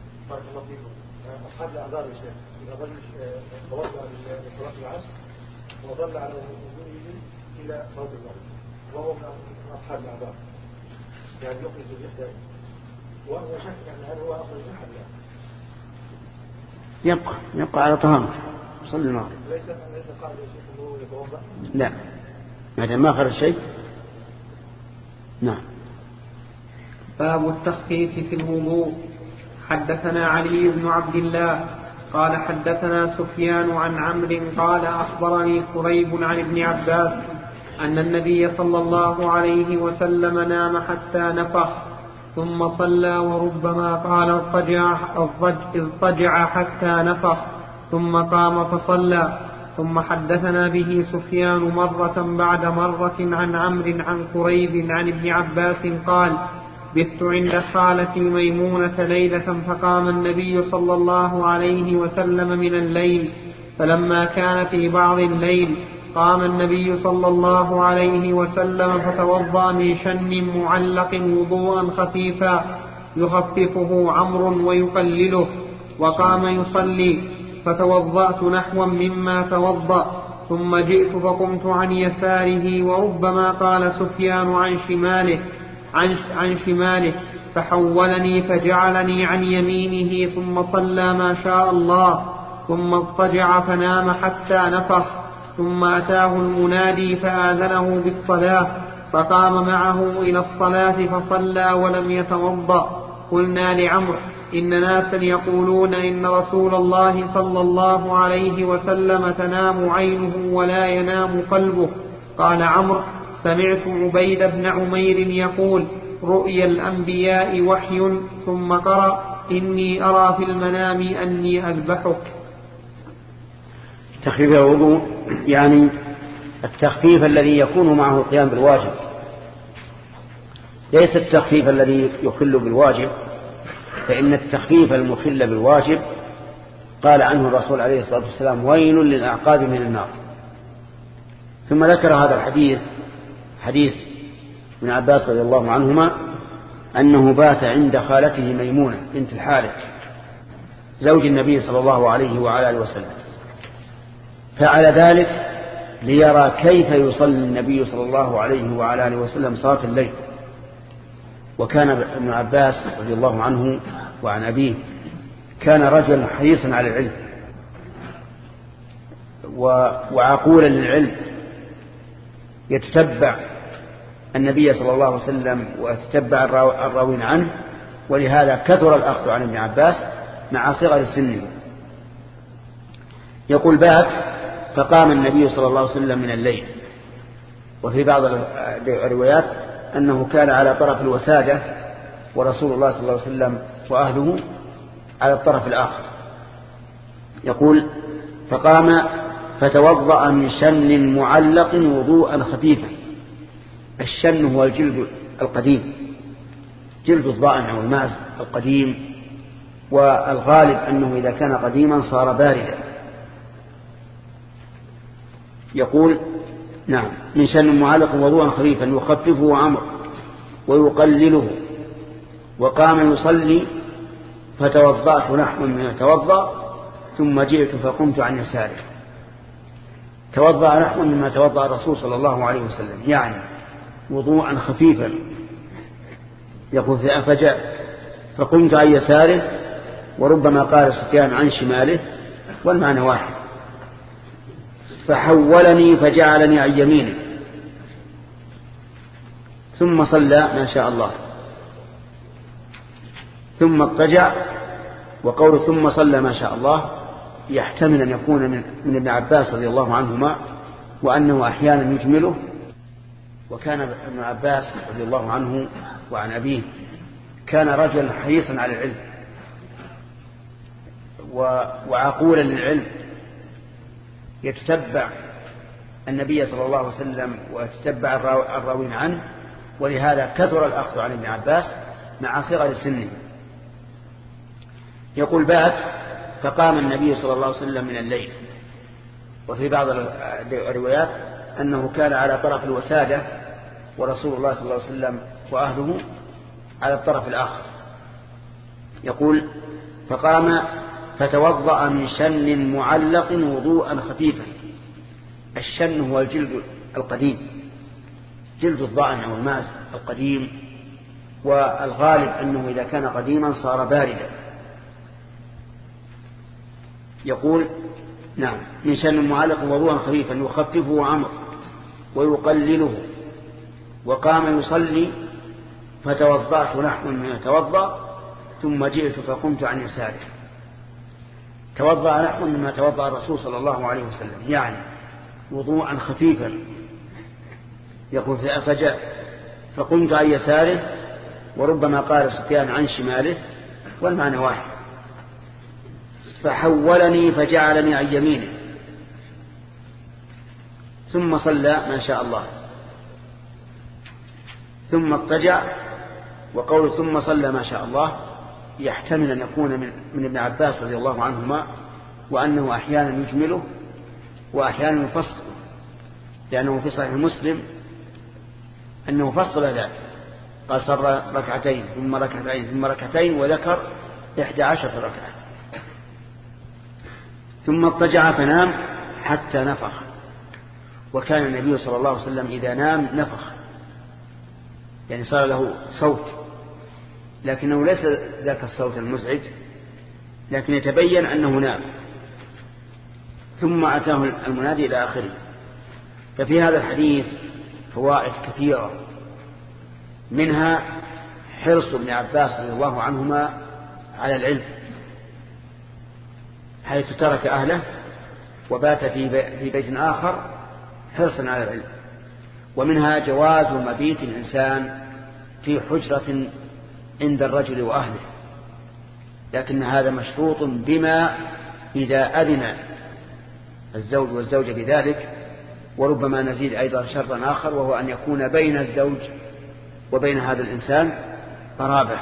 [SPEAKER 4] أصحاب الأعذار يا شيخ إذا ظل توضأ لصلاة العصر وظل على وضوءه إلى صلاة المغرب وهو من أصحاب الأعذار يعني يخرج الإحدى وهو شك يعني هل هو أخرج أحد لا
[SPEAKER 2] يبقى يبقى على طهارته صلى المغرب.
[SPEAKER 4] ليس ليس قاعد يا شيخ أنه يتوضأ.
[SPEAKER 2] لا يعني ما خرج شيء. نعم.
[SPEAKER 1] باب التخفيف في الوضوء. حدثنا علي بن عبد الله قال حدثنا سفيان عن عمرو قال أخبرني قريب عن ابن عباس أن النبي صلى الله عليه وسلم نام حتى نفخ ثم صلى وربما قال اضطجع, اضطجع حتى نفخ ثم قام فصلى. ثم حدثنا به سفيان مرة بعد مرة عن عمرو عن قريب عن ابن عباس قال بت عند خالتي ميمونة ليلة فقام النبي صلى الله عليه وسلم من الليل فلما كان في بعض الليل قام النبي صلى الله عليه وسلم فتوضأ من شن معلق وضوءا خفيفا يخففه عمرو ويقلله وقام يصلي فتوضأت نحوا مما توضأ ثم جئت فقمت عن يساره وربما قال سفيان عن شماله عن, عن شماله فحولني فجعلني عن يمينه ثم صلى ما شاء الله ثم اضطجع فنام حتى نفخ ثم أتاه المنادي فآذنه بالصلاة فقام معه إلى الصلاة فصلى ولم يتوضأ. قلنا لعمرو إن ناسا يقولون إن رسول الله صلى الله عليه وسلم تنام عينه ولا ينام قلبه. قال عمرو سمعت عبيد بن عمير يقول رؤيا الأنبياء وحي ثم قرأ إني أرى في المنام أني أذبحك.
[SPEAKER 2] تخفيف الوضوء يعني التخفيف الذي يكون معه القيام بالواجب ليس التخفيف الذي يخل بالواجب، فإن التخفيف المخل بالواجب قال عنه الرسول عليه الصلاة والسلام ويل للأعقاب من النار. ثم ذكر هذا الحديث حديث ابن عباس رضي الله عنهما أنه بات عند خالته ميمونة بنت الحارث زوج النبي صلى الله عليه وعلى آله وسلم، فعل ذلك ليرى كيف يصلي النبي صلى الله عليه وعلى آله وسلم صلاة الليل. وكان ابن عباس رضي الله عنه وعن أبيه كان رجلا حريصا على العلم وعقولا للعلم، يتتبع النبي صلى الله عليه وسلم ويتتبع الراوين عنه، ولهذا كثر الأخذ عن ابن عباس مع صغر سنه. يقول بات فقام النبي صلى الله عليه وسلم من الليل، وفي بعض الروايات أنه كان على طرف الوسادة ورسول الله صلى الله عليه وسلم وأهله على الطرف الآخر. يقول فقام فتوضأ من شن معلق وضوءا خفيفا. الشن هو الجلد القديم، جلد الضائع والماس القديم، والغالب أنه إذا كان قديما صار باردا. يقول نعم من شن معلق وضوءا خفيفا يخففه عمرو ويقلله وقام يصلي فتوضأت نحو من توضأ ثم جئت فقمت عن يساره. توضأ نحو مما توضأ الرسول صلى الله عليه وسلم يعني وضوءا خفيفا. يقول فجاء فقمت عن يساره وربما قال سفيان عن شماله والمعنى واحد. فحولني فجعلني عن يمينه ثم صلى ما شاء الله ثم اضطجع. وقول ثم صلى ما شاء الله يحتمل أن يكون من, من ابن عباس رضي الله عنهما، وأنه أحيانا يجمله. وكان ابن عباس رضي الله عنه وعن أبيه كان رجلا حريصا على العلم وعقولا للعلم، يتتبع النبي صلى الله عليه وسلم ويتتبع الراوين عنه، ولهذا كثر الأخذ عن ابن عباس مع صغر سنه. يقول بات فقام النبي صلى الله عليه وسلم من الليل. وفي بعض الروايات أنه كان على طرف الوسادة ورسول الله صلى الله عليه وسلم وأهله على الطرف الآخر. يقول فقام فتوضأ من شن معلق وضوءا خفيفا. الشن هو الجلد القديم، جلد الضأن أو الماس القديم، والغالب أنه إذا كان قديما صار باردا. يقول نعم من شن معلق وضوءا خفيفا يخففه عمرو ويقلله. وقام يصلي فتوضأت نحو من يتوضأ ثم جئت فقمت عن يساره. توضأ نحو مما توضأ الرسول صلى الله عليه وسلم، يعني وضوءا خفيفا. يقول فجاء فقمت عن يساره، وربما قال سفيان عن شماله، والمعنى واحد. فحولني فجعلني عن يمينه ثم صلى ما شاء الله ثم اضطجع. وقول ثم صلى ما شاء الله يحتمل أن يكون من, من ابن عباس رضي الله عنهما، وأنه أحيانا يجمله وأحيانا يفصل، لأنه في صحيح مسلم أنه فصل ذلك، قال صلى ركعتين ثم ركعتين ثم ركعتين، وذكر إحدى عشر ركعة. ثم اضطجع فنام حتى نفخ. وكان النبي صلى الله عليه وسلم إذا نام نفخ، يعني صار له صوت، لكنه ليس ذاك الصوت المزعج، لكن يتبين أنه نام. ثم أتاه المنادي إلى آخره. ففي هذا الحديث فوائد كثيرة، منها حرص ابن عباس رضي الله عنهما على العلم، حيث ترك أهله وبات في بيت آخر حرصا على العلم. ومنها جواز مبيت الإنسان في حجرة عند الرجل وأهله، لكن هذا مشروط بما إذا أذن الزوج والزوجة بذلك. وربما نزيد أيضا شرطا آخر، وهو أن يكون بين الزوج وبين هذا الإنسان قرابة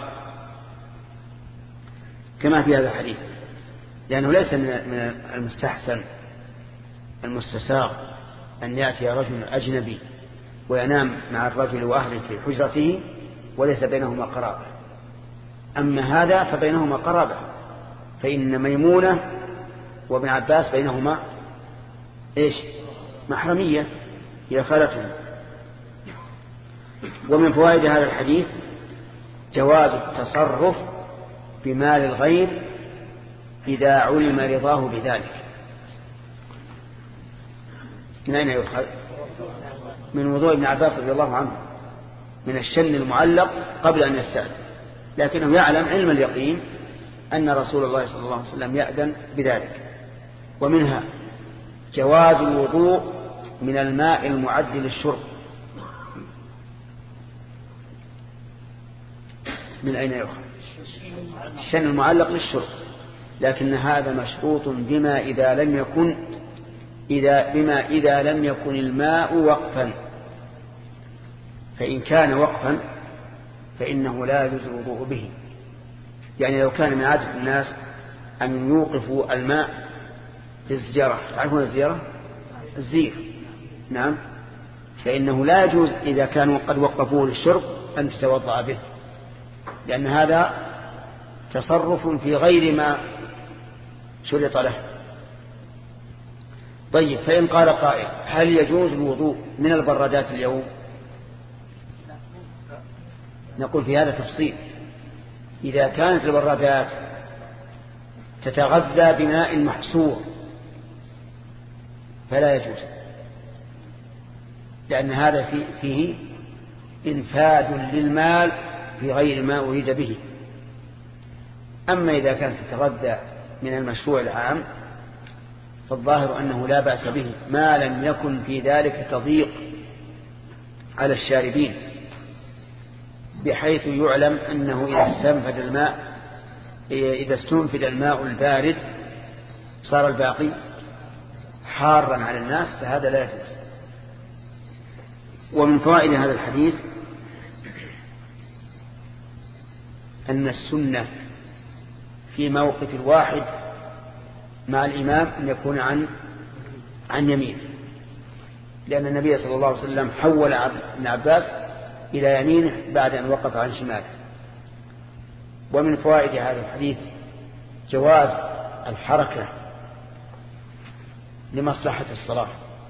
[SPEAKER 2] كما في هذا الحديث، لأنه ليس من المستحسن المستساغ أن يأتي رجل أجنبي وينام مع الرجل وأهله في حجرته وليس بينهما قرابة. أما هذا فبينهما قرابة، فإن ميمونة وابن عباس بينهما إيش؟ محرمية هي خالته. ومن فوائد هذا الحديث جواز التصرف بمال الغير إذا علم رضاه بذلك. من أين يؤخذ؟ من وضوء ابن عباس رضي الله عنه، من الشن المعلق قبل أن يستأذن، لكنه يعلم علم اليقين أن رسول الله صلى الله عليه وسلم يأذن بذلك. ومنها جواز الوضوء من الماء المعد للشرب. من أين يؤخذ؟ الشن المعلق للشرب، لكن هذا مشروط بما إذا لم يكن إذا بما إذا لم يكن الماء وقفا. فإن كان وقفا فإنه لا يجوز الوضوء به. يعني لو كان من عادة الناس أن يوقفوا الماء في الزجرة، تعرفون الزجرة؟ الزير، نعم، فإنه لا يجوز إذا كانوا قد وقفوه للشرب أن تتوضأ به، لأن هذا تصرف في غير ما شرط له. طيب، فإن قال قائل هل يجوز الوضوء من البرادات اليوم؟ نقول في هذا تفصيل. إذا كانت البرادات تتغذى بماء محصور فلا يجوز، لأن هذا فيه إنفاذ للمال في غير ما أريد به. أما إذا كانت تتغذى من المشروع العام فالظاهر أنه لا بأس به، ما لم يكن في ذلك تضييق على الشاربين، بحيث يعلم أنه إذا استنفد الماء إذا استنفد الماء البارد صار الباقي حارا على الناس، فهذا لا يجوز. ومن فوائد هذا الحديث أن السنة في موقف الواحد مع الإمام أن يكون عن عن يمين، لأن النبي صلى الله عليه وسلم حول ابن عباس إلى يمينه بعد أن وقف عن شماله. ومن فوائد هذا الحديث جواز الحركة لمصلحة الصلاة.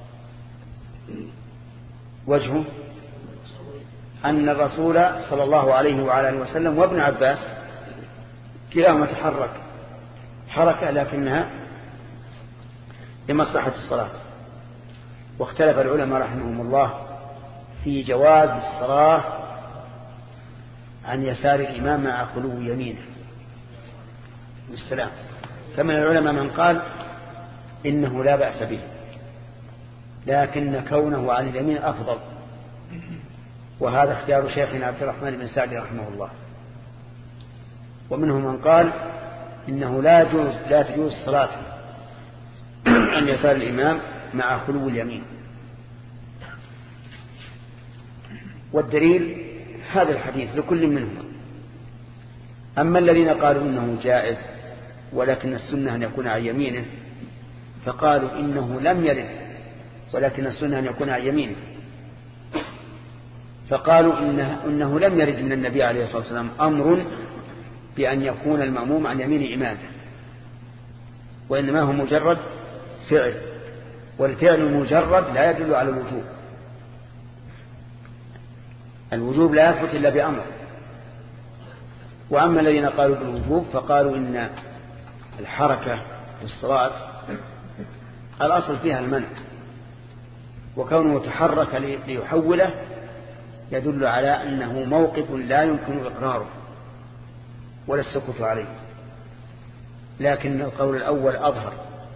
[SPEAKER 2] وجهه أن الرسول صلى الله عليه وعلى آله وسلم وابن عباس كلاهما تحرك حركة لكنها لمصلحة الصلاة. واختلف العلماء رحمهم الله في جواز الصلاة عن يسار الإمام مع خلو يمينه والسلام. فمن العلماء من قال إنه لا بأس به، لكن كونه عن اليمين أفضل، وهذا اختيار شيخنا عبد الرحمن بن سعد رحمه الله. ومنهم من قال إنه لا يجوز لا تجوز الصلاة عن يسار الإمام مع خلو اليمين. والدليل هذا الحديث لكل منهما. أما الذين قالوا إنه جائز ولكن السنة أن يكون عن يمينه، فقالوا إنه لم يرد ولكن السنة أن يكون عن يمينه، فقالوا إنه, إنه لم يرد من النبي عليه الصلاة والسلام أمر بأن يكون المأموم عن يمين إمامه، وإنما هو مجرد فعل، والفعل المجرد لا يدل على الوجوب. الوجوب لا يثبت إلا بأمر. وأما الذين قالوا بالوجوب فقالوا إن الحركة في الصلاة الأصل فيها المنع، وكونه تحرك ليحوله يدل على أنه موقف لا يمكن إقراره ولا السكوت عليه. لكن القول الأول أظهر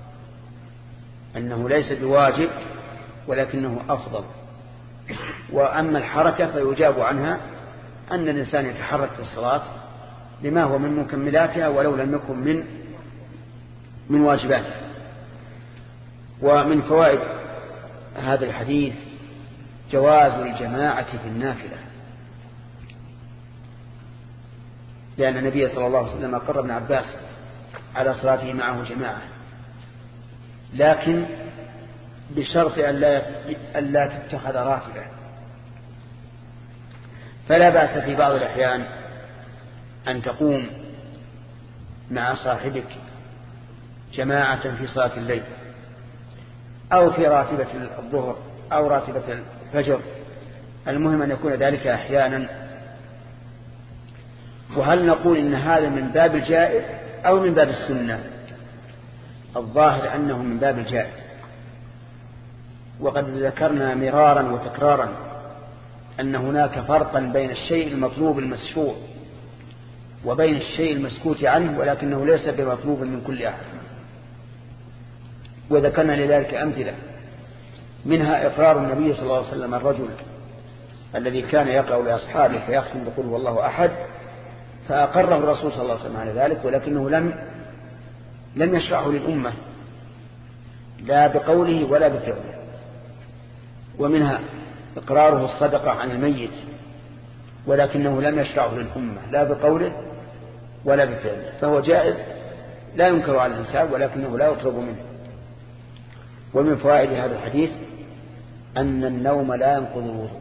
[SPEAKER 2] أنه ليس بواجب ولكنه أفضل. وأما الحركة فيجاب عنها أن الإنسان يتحرك في الصلاة لما هو من مكملاتها ولو لم يكن من من واجباتها. ومن فوائد هذا الحديث جواز الجماعة في النافلة، لأن النبي صلى الله عليه وسلم أقر ابن عباس على صلاته معه جماعة، لكن بشرط أن لا تتخذ راتبة. فلا بأس في بعض الأحيان أن تقوم مع صاحبك جماعة في صلاة الليل أو في راتبة الظهر أو راتبة الفجر، المهم أن يكون ذلك أحيانا. وهل نقول إن هذا من باب الجائز أو من باب السنة؟ الظاهر أنه من باب الجائز. وقد ذكرنا مرارا وتكرارا أن هناك فرقا بين الشيء المطلوب المشروع وبين الشيء المسكوت عنه ولكنه ليس بمطلوب من كل أحد. وذكرنا لذلك أمثلة، منها إقرار النبي صلى الله عليه وسلم الرجل الذي كان يقرأ لأصحابه فيختم بقول والله أحد، فأقره الرسول صلى الله عليه وسلم على ذلك، ولكنه لم لم يشرعه للأمة لا بقوله ولا بفعله. ومنها إقراره الصدقة عن الميت، ولكنه لم يشرعه للأمة لا بقوله ولا بفعله، فهو جائز لا ينكر على الإنسان ولكنه لا يطلب منه. ومن فوائد هذا الحديث أن النوم لا ينقض الوضوء،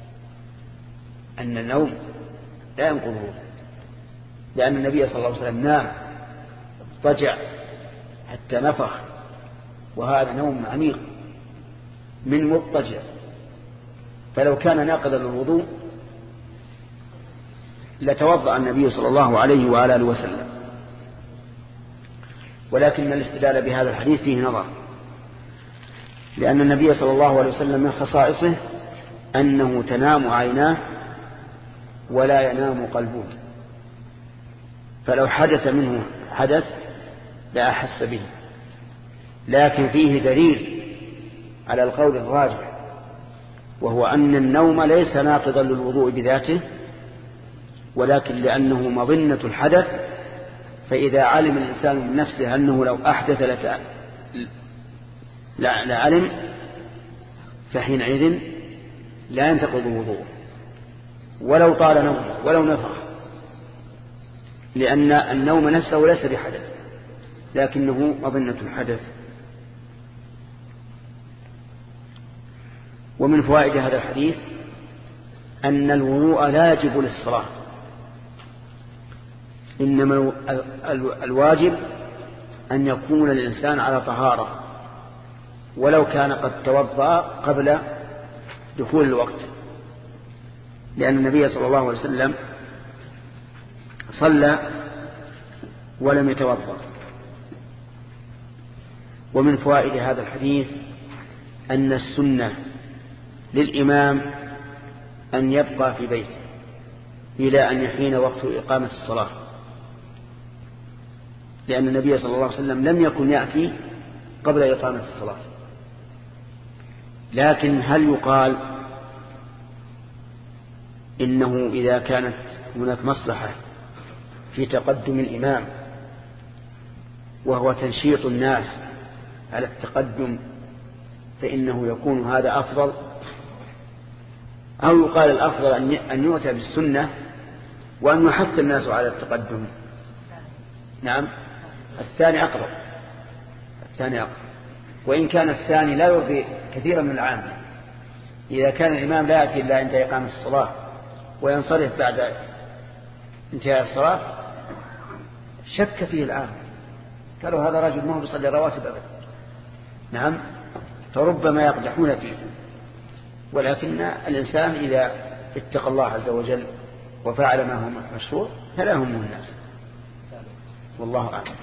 [SPEAKER 2] أن النوم لا ينقض الوضوء، لأن النبي صلى الله عليه وسلم نام اضطجع حتى نفخ، وهذا نوم عميق من مضطجع، فلو كان ناقضا للوضوء لتوضأ النبي صلى الله عليه وعلى آله وسلم. ولكن الاستدلال بهذا الحديث فيه نظر، لأن النبي صلى الله عليه وسلم من خصائصه أنه تنام عيناه ولا ينام قلبه، فلو حدث منه حدث لا أحس به. لكن فيه دليل على القول الراجح، وهو أن النوم ليس ناقضا للوضوء بذاته، ولكن لأنه مظنة الحدث، فإذا علم الإنسان من نفسه أنه لو أحدث لعلم فحينئذ لا ينتقض الوضوء ولو طال نومه ولو نفخ، لأن النوم نفسه ليس بحدث. لكنه مظنة الحدث. ومن فوائد هذا الحديث أن الوضوء لا يجب للصلاة، إنما الواجب أن يكون الإنسان على طهارة ولو كان قد توضأ قبل دخول الوقت، لأن النبي صلى الله عليه وسلم صلى ولم يتوضأ. ومن فوائد هذا الحديث أن السنة للإمام أن يبقى في بيته إلى أن يحين وقت إقامة الصلاة، لأن النبي صلى الله عليه وسلم لم يكن يأتي قبل إقامة الصلاة. لكن هل يقال إنه إذا كانت هناك مصلحة في تقدم الإمام وهو تنشيط الناس على التقدم فإنه يكون هذا أفضل، أو يقال الأفضل أن يؤتى بالسنة وأن يحث الناس على التقدم؟ نعم، الثاني أقرب، الثاني أقرب، وإن كان الثاني لا يرضي كثيرا من العامة. إذا كان الإمام لا يأتي إلا عند إقامة الصلاة وينصرف بعد انتهاء الصلاة شك فيه العام، قالوا هذا رجل ما هو بيصلي رواتب أبدا. نعم، فربما يقدحون فيه. ولكن الإنسان إذا اتقى الله عز وجل وفعل ما هو مشروع فلا يهمه الناس، والله أعلم.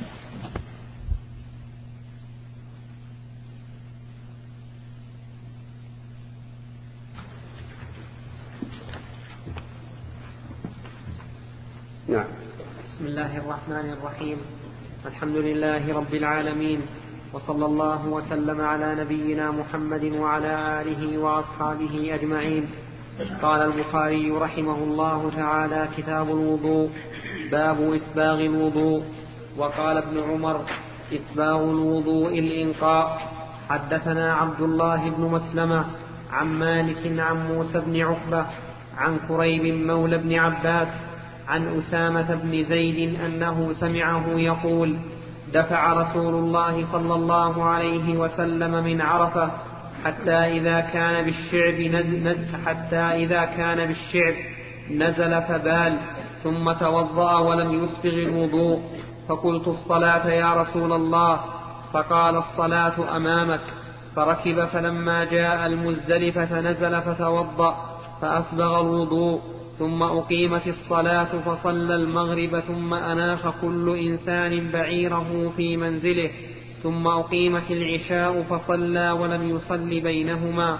[SPEAKER 1] نعم. بسم الله الرحمن الرحيم، الحمد لله رب العالمين، وصلى الله وسلم على نبينا محمد وعلى آله وأصحابه أجمعين. قال البخاري رحمه الله تعالى: كتاب الوضوء، باب إسباغ الوضوء. وقال ابن عمر: إسباغ الوضوء الإنقاء. حدثنا عبد الله بن مسلمة عن مالك عن موسى بن عقبة عن كريب مولى بن عباس عن أسامة بن زيد أنه سمعه يقول: دفع رسول الله صلى الله عليه وسلم من عرفة حتى إذا كان بالشعب نزل حتى إذا كان بالشعب نزل فبال، ثم توضأ ولم يسبغ الوضوء، فقلت: الصلاة يا رسول الله؟ فقال: الصلاة أمامك. فركب، فلما جاء المزدلفة نزل فتوضأ فأسبغ الوضوء، ثم أقيمت الصلاة فصلى المغرب، ثم أناخ كل إنسان بعيره في منزله، ثم أقيمت العشاء فصلى ولم يصل بينهما.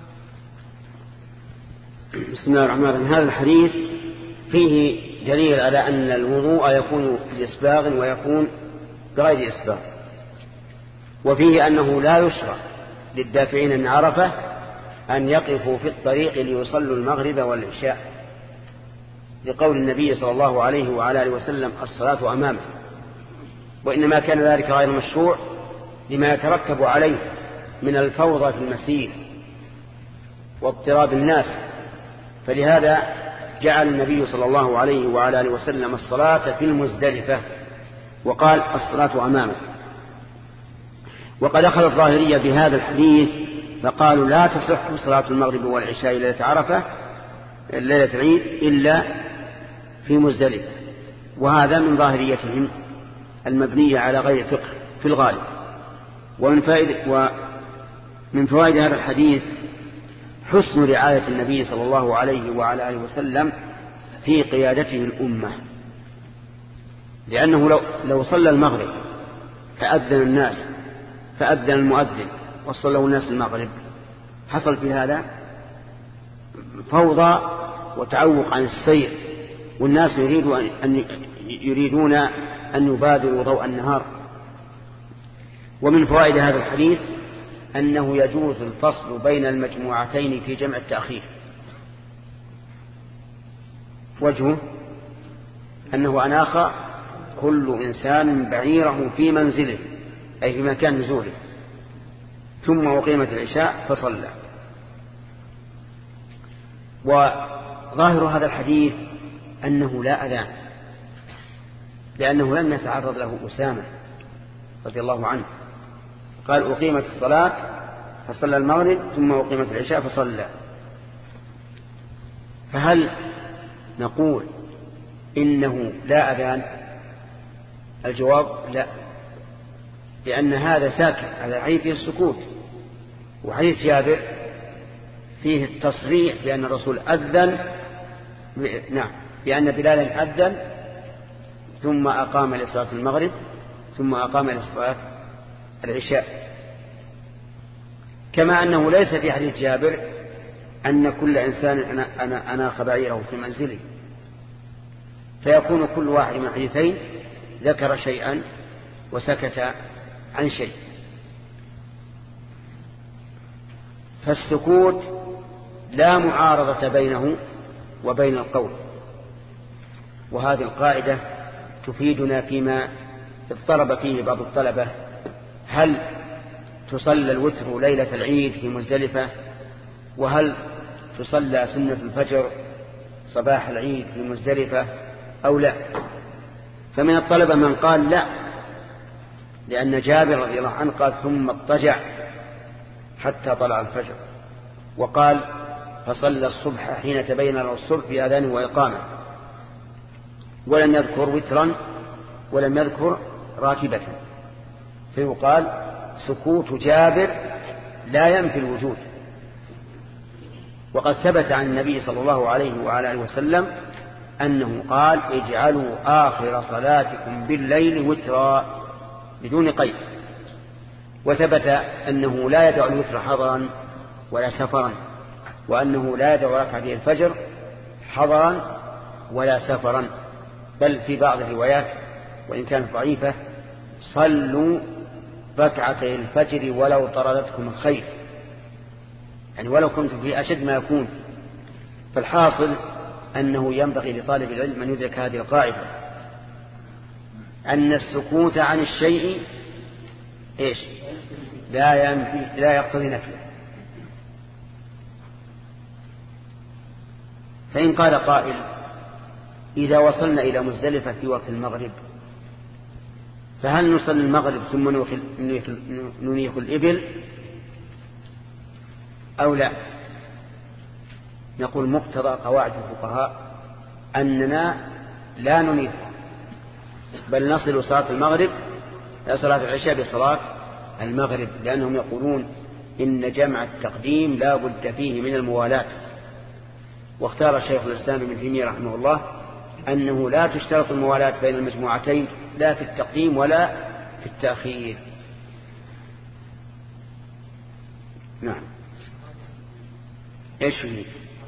[SPEAKER 2] بسم الله الرحمن الرحيم. هذا الحديث فيه دليل على أن الوضوء يكون بإسباغ ويكون بغير إسباغ، وفيه أنه لا يشرع للدافعين من عرفة أن يقفوا في الطريق ليصلوا المغرب والعشاء، لقول النبي صلى الله عليه وعلى آله وسلم: الصلاة أمامه. وإنما كان ذلك غير مشروع لما يترتب عليه من الفوضى في المسير واضطراب الناس، فلهذا جعل النبي صلى الله عليه وعلى آله وسلم الصلاة في المزدلفة وقال: الصلاة أمامه. وقد أخذ الظاهرية بهذا الحديث فقالوا: لا تصح صلاة المغرب والعشاء ليلة عرفة ليلة العيد إلا في مزدلفة، وهذا من ظاهريتهم المبنية على غير فقه في الغالب. ومن فائدة ومن فوائد هذا الحديث حسن رعاية النبي صلى الله عليه وعلى آله وسلم في قيادته الأمة، لأنه لو, لو صلى المغرب فأذن الناس فأذن المؤذن وصلوا الناس المغرب حصل في هذا فوضى وتعوق عن السير، والناس يريدون أن يريدون أن يبادروا ضوء النهار. ومن فوائد هذا الحديث أنه يجوز الفصل بين المجموعتين في جمع التأخير. وجهه أنه أناخ كل إنسان بعيره في منزله أي في مكان نزوله، ثم أقيمت العشاء فصلى. وظاهر هذا الحديث أنه لا أذان، لأنه لم يتعرض له أسامة رضي الله عنه قال أقيمت الصلاة فصلى المغرب ثم أقيمت العشاء فصلى. فهل نقول إنه لا أذان؟ الجواب لا، لأن هذا ساكت، هذا حديث فيه السكوت. وحديث جابر فيه التصريح بأن الرسول أذن، نعم، بأن بلالا أذن ثم أقام لصلاة المغرب ثم أقام لصلاة العشاء. كما أنه ليس في حديث جابر أن كل إنسان أنا أنا أناخ بعيره في منزله، فيكون كل واحد من الحديثين ذكر شيئا وسكت عن شيء. فالسكوت لا معارضة بينه وبين القول. وهذه القاعدة تفيدنا فيما اضطرب فيه بعض الطلبة: هل تصلى الوتر ليلة العيد في مزدلفة؟ وهل تصلى سنة الفجر صباح العيد في مزدلفة أو لا؟ فمن الطلبة من قال لا، لأن جابر رضي الله عنه قال ثم اضطجع حتى طلع الفجر، وقال فصلى الصبح حين تبين له الصبح بأذان وإقامة، ولم يذكر وترا ولم يذكر راتبة. فيقال سكوت جابر لا ينفي الوجود. وقد ثبت عن النبي صلى الله عليه وعلى آله وسلم أنه قال اجعلوا آخر صلاتكم بالليل وترا بدون قيد. وثبت أنه لا يدع الوتر حضرا ولا سفرا، وأنه لا يدع ركعتي الفجر حضرا ولا سفرا، بل في بعض الروايات وإن كانت ضعيفة صلوا ركعتي الفجر ولو طردتكم الخير، يعني ولو كنتم في أشد ما يكون. فالحاصل أنه ينبغي لطالب العلم أن يدرك هذه القاعدة، أن السكوت عن الشيء إيش؟ لا ينفي، لا يقتضي نفيه. فإن قال قائل إذا وصلنا إلى مزدلفة في وقت المغرب فهل نصلي المغرب ثم ننيخ الإبل أو لا؟ نقول مقتضى قواعد الفقهاء أننا لا ننيخ، بل نصل صلاة المغرب صلاة العشاء بصلاة المغرب، لأنهم يقولون إن جمع التقديم لا بد فيه من الموالاة. واختار الشيخ الإسلام ابن تيمية رحمه الله أنه لا تشترط الموالاة بين المجموعتين لا في التقديم ولا في التأخير. نعم. إيش هي؟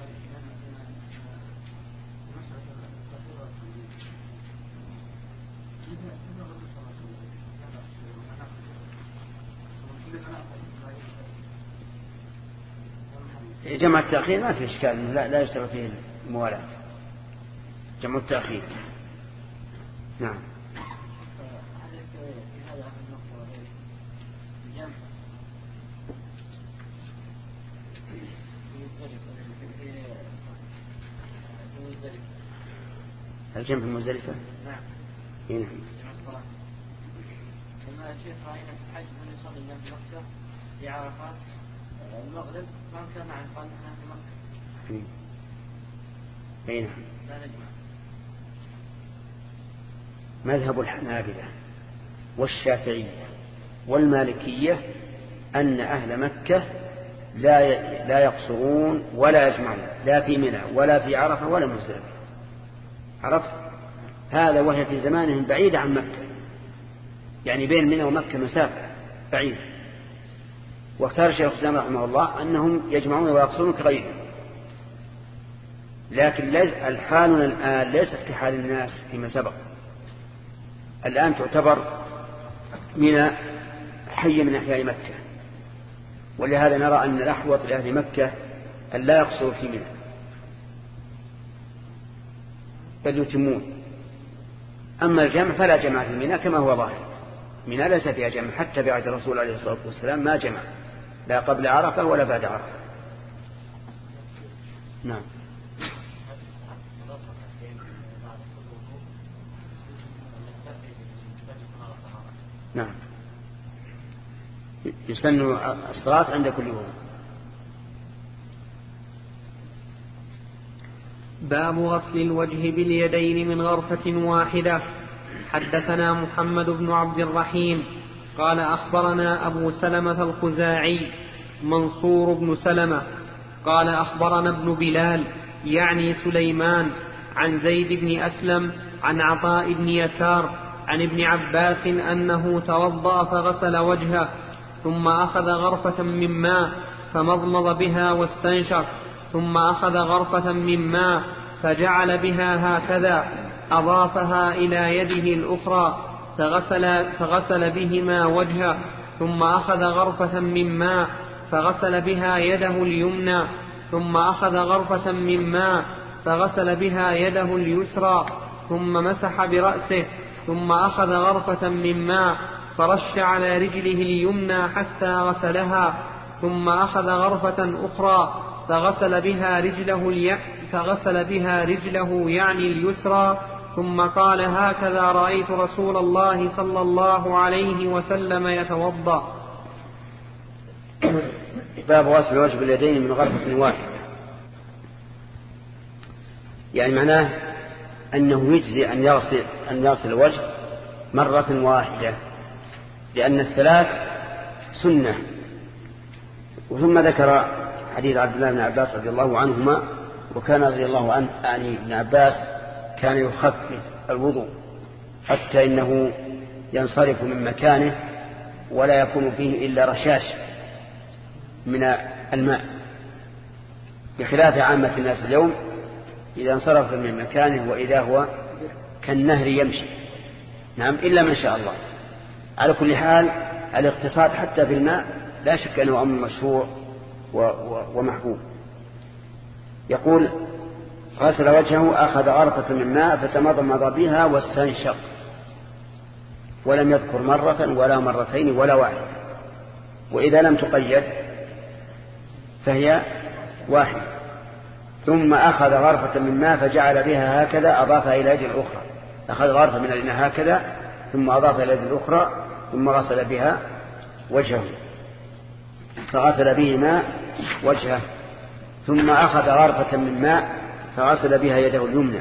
[SPEAKER 2] جمع التأخير ما في إشكال، لا, لا يشترط فيه الموالاة، جمع التأخير. نعم. الجمع في المزدلفة؟
[SPEAKER 5] نعم.
[SPEAKER 2] نعم.
[SPEAKER 5] جمع الصلاة. لما الشيخ رأينا في الحج من يصلي الناس في مكة في عرفات المغرب ما كان معه قال نحن في مكة.
[SPEAKER 2] أي نعم.
[SPEAKER 5] لا نجمع.
[SPEAKER 2] مذهب الحنابلة والشافعية والمالكية أن أهل مكة لا لا يقصرون ولا يجمعون لا في منى ولا في عرفة ولا مزدلفة. عرفت هذا؟ وهي في زمانهم بعيدة عن مكة، يعني بين منى ومكة مسافة بعيدة. واختار الشيخ الإسلام رحمه الله أنهم يجمعون ويقصرون كغيرهم. لكن الحالنا الآن ليست كحال الناس فيما سبق. الآن تعتبر منى حي من أحياء مكة، ولهذا نرى أن الأحوط لأهل مكة أن لا يقصروا في منى بل يتمون. أما الجمع فلا جمع في منى كما هو ظاهر، منى ليس فيها جمع حتى بعد الرسول عليه الصلاة والسلام ما جمع لا قبل عرفة ولا بعد عرفة. نعم. نعم. يسن الصلاة عند كل وضوء.
[SPEAKER 1] باب غسل الوجه باليدين من غرفة واحدة. حدثنا محمد بن عبد الرحيم قال أخبرنا أبو سلمة الخزاعي منصور بن سلمة قال أخبرنا ابن بلال يعني سليمان عن زيد بن أسلم عن عطاء بن يسار عن ابن عباس أنه توضأ فغسل وجهه ثم أخذ غرفة من ماء فمضمض بها واستنشق ثم أخذ غرفة من ماء فجعل بها هكذا أضافها إلى يده الأخرى فغسل, فغسل بهما وجهه ثم أخذ غرفة من ماء فغسل بها يده اليمنى ثم أخذ غرفة من ماء فغسل بها يده اليسرى ثم مسح برأسه ثم أخذ غرفة من ماء فرش على رجله اليمنى حتى غسلها ثم أخذ غرفة أخرى فغسل بها رجله الي... فغسل بها رجله يعني اليسرى ثم قال هكذا رأيت رسول الله صلى الله عليه وسلم يتوضأ.
[SPEAKER 2] باب غسل الوجه باليدين من غرفة واحدة، يعني معناه أنه يجزي أن يغسل, أن يغسل الوجه مرة واحدة، لأن الثلاث سنة. وثم ذكر حديث عبد الله بن عباس رضي الله عنهما، وكان رضي الله عنه يعني ابن عباس كان يخفف الوضوء حتى إنه ينصرف من مكانه ولا يكون فيه إلا رشاش من الماء، بخلاف عامة الناس اليوم إذا انصرف من مكانه وإذا هو كالنهر يمشي. نعم، إلا ما شاء الله. على كل حال الاقتصاد حتى في الماء لا شك أنه أمر مشروع ومحبوب. يقول غسل وجهه أخذ غرفة من ماء فتمضمض بها واستنشق، ولم يذكر مرة ولا مرتين ولا واحدة، وإذا لم تقيد فهي واحدة. ثم أخذ غرفة من ماء فجعل بها هكذا أضافها إلى يد الأخرى، أخذ غرفة من الماء هكذا ثم أضافها إلى يد الأخرى ثم غسل بها وجهه، فغسل بهما وجهه. ثم أخذ غرفة من ماء فغسل بها يده اليمنى،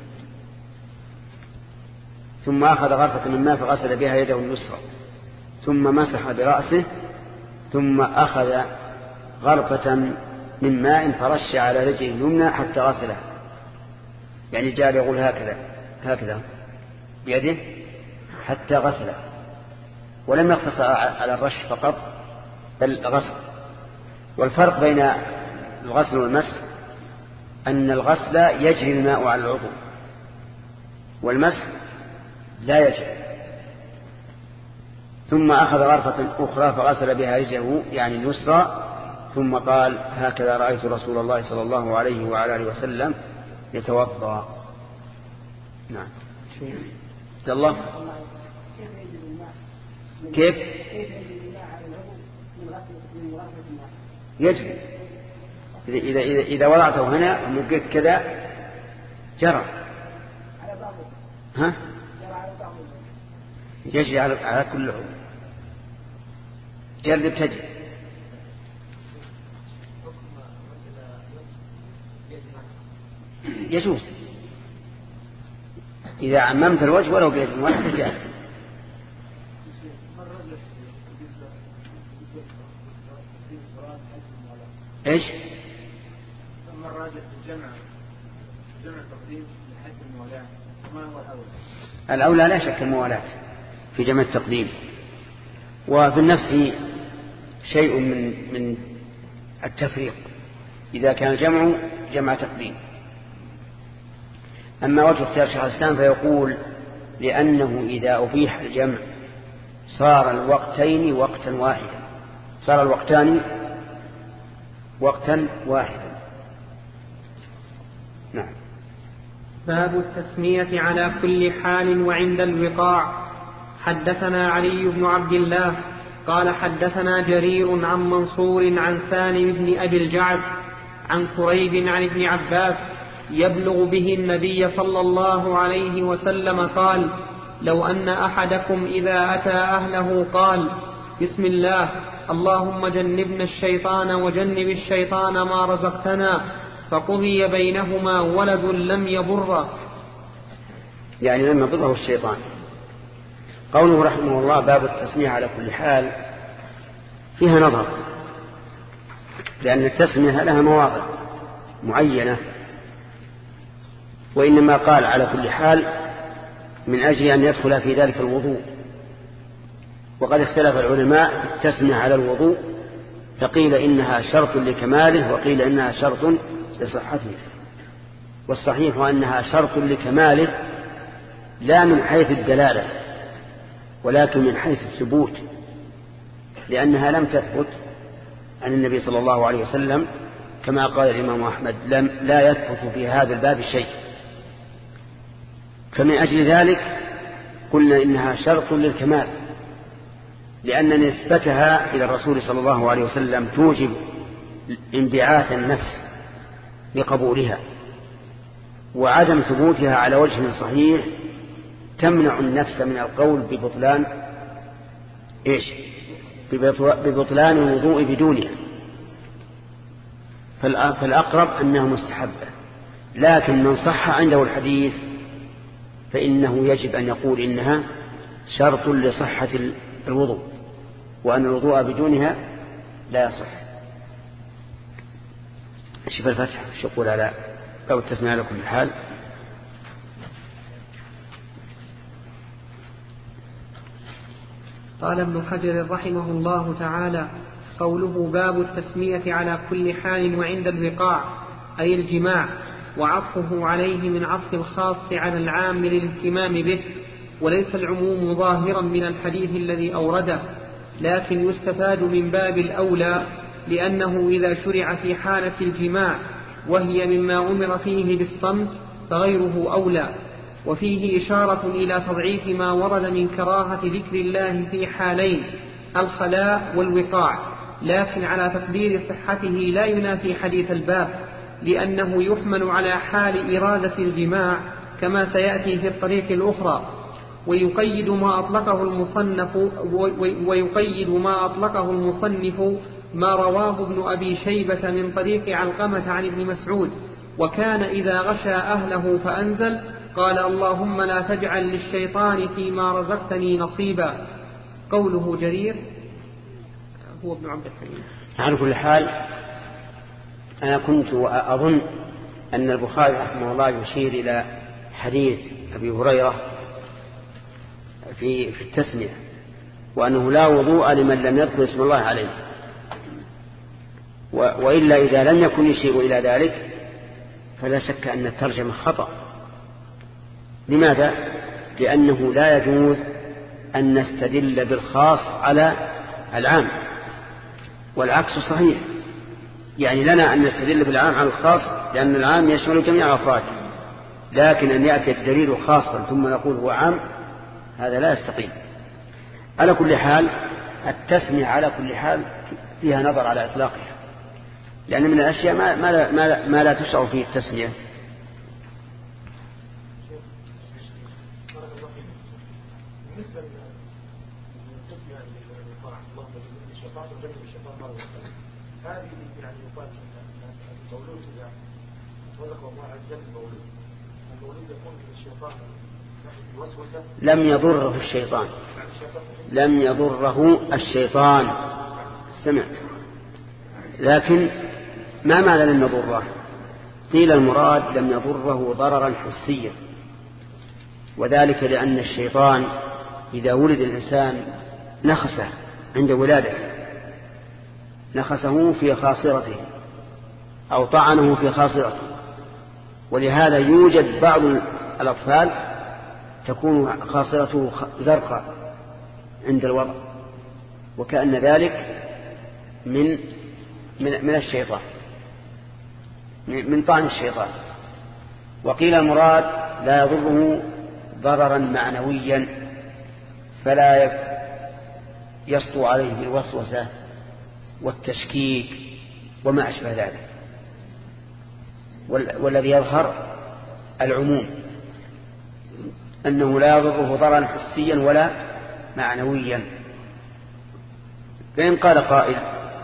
[SPEAKER 2] ثم أخذ غرفة من ماء فغسل بها يده اليسرى، ثم مسح برأسه، ثم أخذ غرفة من ماء فرش على رجله اليمنى حتى غسله، يعني جعل يقول هكذا هكذا بيده حتى غسله، ولم يقتصر على الرش فقط بل غسل. والفرق بين الغسل والمسح أن الغسل يجري الماء على العضو والمسح لا يجري. ثم أخذ غرفة أخرى فغسل بها رجله يعني اليسرى، ثم قال هكذا رأيت رسول الله صلى الله عليه وعلى آله وسلم يتوضأ. نعم. الله كيف يجري؟ إذا, إذا, إذا وضعته هنا ومقيت كذا جرى، ها؟ يجري على, على كل عضو، جرب تجري. يجوز إذا عممت الوجه ولو بيد واحد جاز. ايش؟
[SPEAKER 3] ثم الراجع في الجمع جمع التقديم لحيث المولاة، وما هو الأولى؟
[SPEAKER 2] الأولى لا شك الموالاة في جمع التقديم، وفي النفس شيء من من التفريق إذا كان الجمع جمع تقديم. أما وجه اختيار شيخ الإسلام فيقول لأنه إذا أبيح الجمع صار الوقتين وقتا واحدا، صار الوقتان وقتا واحدا. نعم.
[SPEAKER 1] باب التسمية على كل حال وعند الوقاع. حدثنا علي بن عبد الله قال حدثنا جرير عن منصور عن سالم بن أبي الجعد عن كريب عن ابن عباس يبلغ به النبي صلى الله عليه وسلم قال: لو أن أحدكم إذا أتى أهله قال: بسم الله اللهم جنبنا الشيطان وجنب الشيطان ما رزقتنا، فقضي بينهما ولد لم يضره،
[SPEAKER 2] يعني لم يضره الشيطان. قوله رحمه الله باب التسمية على كل حال فيها نظر، لأن التسمية لها مواضع معينة، وإنما قال على كل حال من أجل أن يدخل في ذلك الوضوء. وقد اختلف العلماء في التسمية على الوضوء، فقيل إنها شرط لكماله وقيل إنها شرط لصحته، والصحيح أنها شرط لكماله لا من حيث الدلالة ولكن من حيث الثبوت، لأنها لم تثبت عن النبي صلى الله عليه وسلم كما قال الإمام أحمد لم لا يثبت في هذا الباب شيء. فمن أجل ذلك قلنا إنها شرط للكمال، لأن نسبتها إلى الرسول صلى الله عليه وسلم توجب انبعاث النفس بقبولها، وعدم ثبوتها على وجه صحيح تمنع النفس من القول ببطلان إيش؟ ببطلان الوضوء بدونها. فالأقرب أنها مستحبة، لكن من صح عنده الحديث فإنه يجب أن يقول إنها شرط لصحة الوضوء، وأن الوضوء بدونها لا يصح. شوف الفتح شو يقول على أو التسمية على كل حال.
[SPEAKER 1] قال ابن حجر رحمه الله تعالى: قوله باب التسمية على كل حال وعند الوقاع أي الجماع، وعطفه عليه من عطف الخاص على العام للاهتمام به، وليس العموم ظاهرا من الحديث الذي أورده، لكن يستفاد من باب الأولى، لأنه إذا شرع في حالة الجماع وهي مما أمر فيه بالصمت فغيره أولى. وفيه إشارة إلى تضعيف ما ورد من كراهة ذكر الله في حالين الخلاء والوقاع، لكن على تقدير صحته لا ينافي حديث الباب، لأنه يحمل على حال إرادة الجماع كما سيأتي في الطريق الأخرى. ويقيد ما أطلقه المصنف ويقيد ما أطلقه المصنف ما رواه ابن أبي شيبة من طريق علقمة عن ابن مسعود: وكان إذا غشى أهله فأنزل قال اللهم لا تجعل للشيطان فيما رزقتني نصيبا. قوله جرير هو ابن عبد الحليم.
[SPEAKER 2] على كل حال أنا كنت أظن أن البخاري رحمه الله يشير إلى حديث أبي هريرة في في التسمية، وأنه لا وضوء لمن لم يذكر اسم الله عليه، وإلا إذا لم يكن يشير إلى ذلك فلا شك أن الترجمة خطأ. لماذا؟ لأنه لا يجوز أن نستدل بالخاص على العام، والعكس صحيح. يعني لنا أن نستدل بالعام على الخاص لأن العام يشمل جميع أفراده، لكن أن يأتي الدليل خاصا ثم نقول هو عام هذا لا يستقيم. على كل حال التسمية على كل حال فيها نظر على إطلاقها، لأن من الأشياء ما, ما, لا, ما, لا, ما لا تشعر فيه التسمية.
[SPEAKER 4] بالنسبة للتسمية للطاعة الله الشيطان وجنب الشيطان مرة هذه يعني يقال المولود إذا رزقه الله عز وجل المولود المولود يكون الشيطان الوسوسة
[SPEAKER 2] لم يضره الشيطان لم يضره الشيطان استمع. لكن ما معنى لم يضره؟ قيل المراد لم يضره ضررا حسيا، وذلك لأن الشيطان إذا ولد الإنسان نخسه عند ولادته، نخسه في خاصرته أو طعنه في خاصرته، ولهذا يوجد بعض الأطفال تكون خاصرته زرقاء عند الوضع، وكأن ذلك من من من الشيطان، من طعن الشيطان. وقيل المراد لا يضره ضررا معنويا فلا يسطو عليه بالوسوسة والتشكيك وما أشبه ذلك، والذي يظهر العموم أنه لا يضره ضررا حسيا ولا معنويا. فإن قال قائل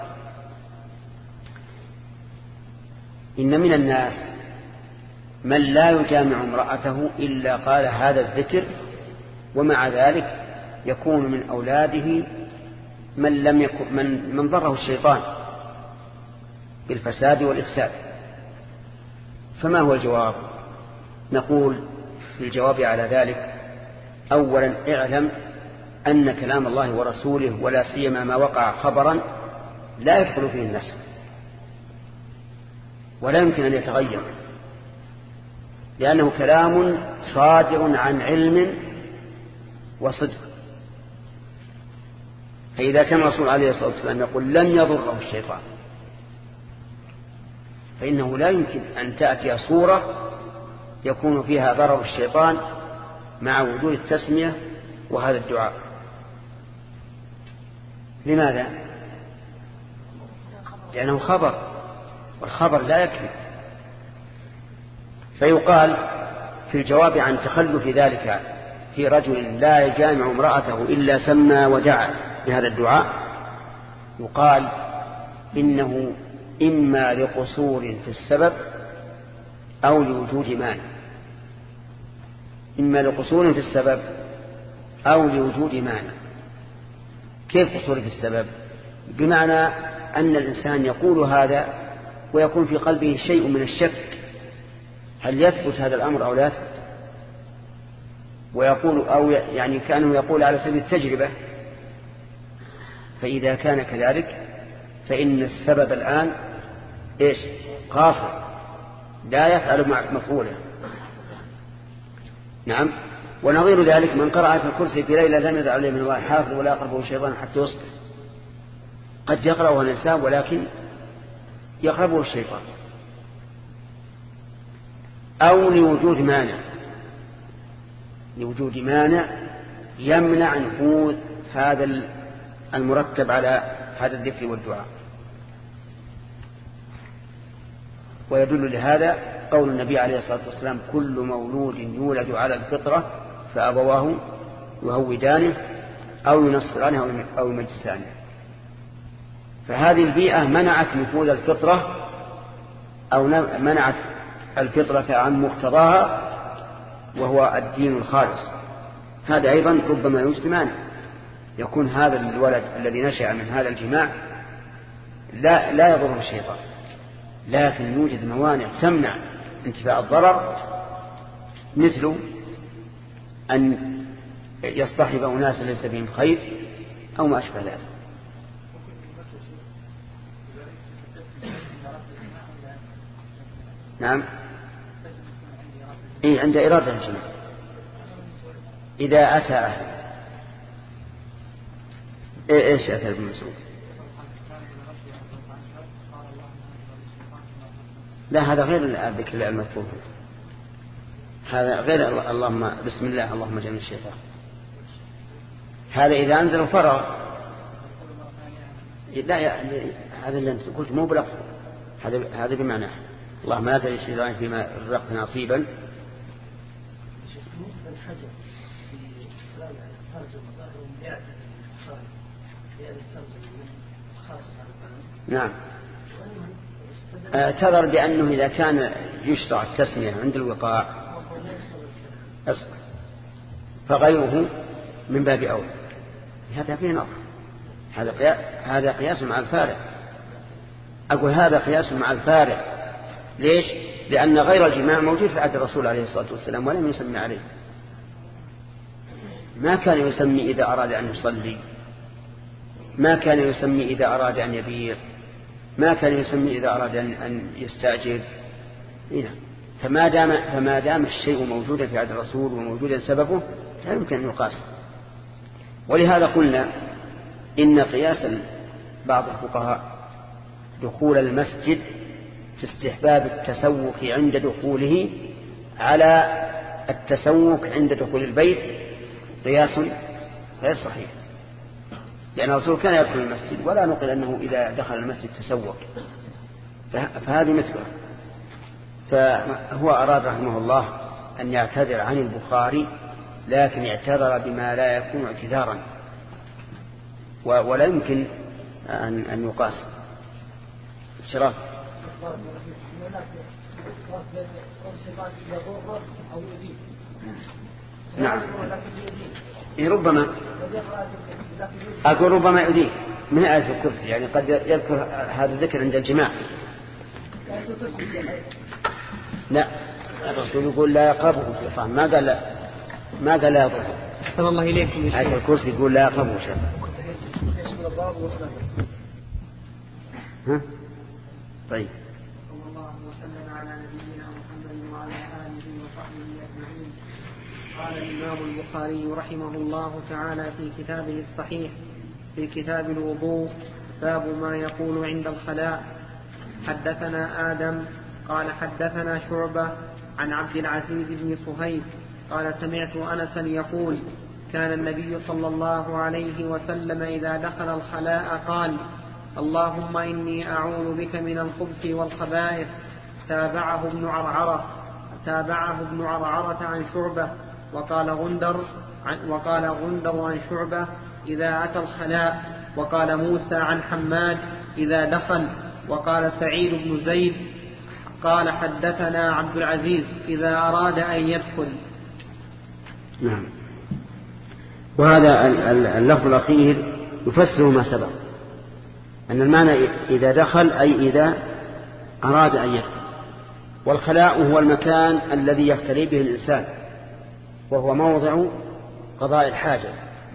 [SPEAKER 2] إن من الناس من لا يجامع امرأته إلا قال هذا الذكر، ومع ذلك يكون من أولاده من لم يكن من, من ضره الشيطان بالفساد والإفساد، فما هو الجواب؟ نقول في الجواب على ذلك: أولا اعلم أن كلام الله ورسوله ولا سيما ما وقع خبرا لا يدخل فيه النسخ ولا يمكن أن يتغير، لأنه كلام صادر عن علم وصدق. فإذا كان الرسول عليه الصلاة والسلام يقول لن يضره الشيطان، فإنه لا يمكن أن تأتي صورة يكون فيها ضرر الشيطان مع وجود التسمية وهذا الدعاء. لماذا؟ لأنه خبر، والخبر لا يكفي. فيقال في الجواب عن تخلف ذلك في رجل لا يجامع امرأته إلا سمى ودعا بهذا الدعاء، يقال إنه إما لقصور في السبب أو لوجود مانع. إما لقصور في السبب أو لوجود مانع. كيف قصور في السبب؟ بمعنى أن الإنسان يقول هذا ويكون في قلبه شيء من الشك هل يثبت هذا الأمر أو لا يثبت، ويقول أو يعني كأنه يقول على سبيل التجربة. فإذا كان كذلك فإن السبب الآن إيش؟ قاصر لا يفعل مفعوله. نعم. ونظير ذلك من قرأ في الكرسي في ليلة لم يدع عليه من الله حافظ ولا يقربه الشيطان حتى يصبح. قد يقرأه الإنسان ولكن يقربه الشيطان. أو لوجود مانع، لوجود مانع يمنع نفوذ هذا المرتب على هذا الذكر والدعاء. ويدل لهذا قول النبي عليه الصلاة والسلام: كل مولود يولد على الفطرة فأبواه يهودانه أو ينصرانه أو يمجسانه. فهذه البيئة منعت نفوذ الفطرة أو منعت الفطرة عن مقتضاها وهو الدين الخالص. هذا أيضا ربما يوجد مانع، يكون هذا الولد الذي نشأ من هذا الجماع لا, لا يضره الشيطان، لكن يوجد موانع تمنع انتفاع الضرر، مثل أن يصطحب أناس ليس بهم خير أو ما أشبه ذلك. نعم. إيه عند إرادة الجماع إذا أتى أهل. إيه إيش أتى ابن مسعود؟ لا هذا غير الذكر المذكور، هذا غير اللهم بسم الله اللهم جنب الشيطان. هذا إذا أنزل فرغ. لا يعني هذا اللي أنت قلت مو بلفظ، هذا هذا بمعنى اللهم لا تجعل الشيطان فيما رزقت نصيبا. نعم. اعتذر بأنه إذا كان يشرع التسمية عند الوقاع فغيره من باب أولى. هذا فيه نظر، هذا قياس هذا قياس مع الفارق. أقول هذا قياس مع الفارق. ليش؟ لأن غير الجماع موجود في عهد الرسول عليه الصلاة والسلام ولم يسمي عليه. ما كان يسمي إذا أراد أن يصلي، ما كان يسمي إذا أراد أن يبيع، ما كان يسمي إذا أراد أن يستأجر. هنا فما دام فما دام الشيء موجودا في عهد الرسول وموجودا سببه لا يمكن أن يقاس. ولهذا قلنا إن قياس بعض الفقهاء دخول المسجد في استحباب التسوق عند دخوله على التسوق عند دخول البيت قياس غير صحيح، لأن الرسول كان يدخل المسجد ولا نقل أنه إذا دخل المسجد تسوق، فهذه مثله. فهو أراد رحمه الله أن يعتذر عن البخاري، لكن اعتذر بما لا يكون اعتذارا، ولا يمكن أن, أن يقاس. شرف نعم ربما أقول ربما يؤذيه من آية الكرسي، يعني قد يذكر هذا الذكر عند الجماع. لا الرسول يقول لا يقربه الشيطان، ما قال لا، ما قال لا يضره.
[SPEAKER 1] أحسن الله إليكم.
[SPEAKER 2] آية الكرسي يقول لا يقربه الشيطان. ها طيب.
[SPEAKER 1] صلى الله وسلم على نبينا محمد وعلى آله وصحبه أجمعين. قال الإمام البخاري رحمه الله تعالى في كتابه الصحيح في كتاب الوضوء باب ما يقول عند الخلاء. حدثنا آدم قال حدثنا شعبة عن عبد العزيز بن صهيب قال سمعت أنسا يقول كان النبي صلى الله عليه وسلم إذا دخل الخلاء قال اللهم إني أعوذ بك من الخبث والخبائث. تابعه ابن عرعرة تابعه ابن عرعرة عن شعبة وقال غندر عن وقال غندر عن شعبة إذا أتى الخلاء، وقال موسى عن حماد إذا دخل، وقال سعيد بن زيد قال حدثنا عبد العزيز إذا أراد أن يدخل.
[SPEAKER 2] نعم. وهذا اللفظ الأخير يفسر ما سبق، أن المعنى إذا دخل أي إذا أراد أن يدخل. والخلاء هو المكان الذي يختلي به الإنسان، وهو موضع قضاء الحاجة.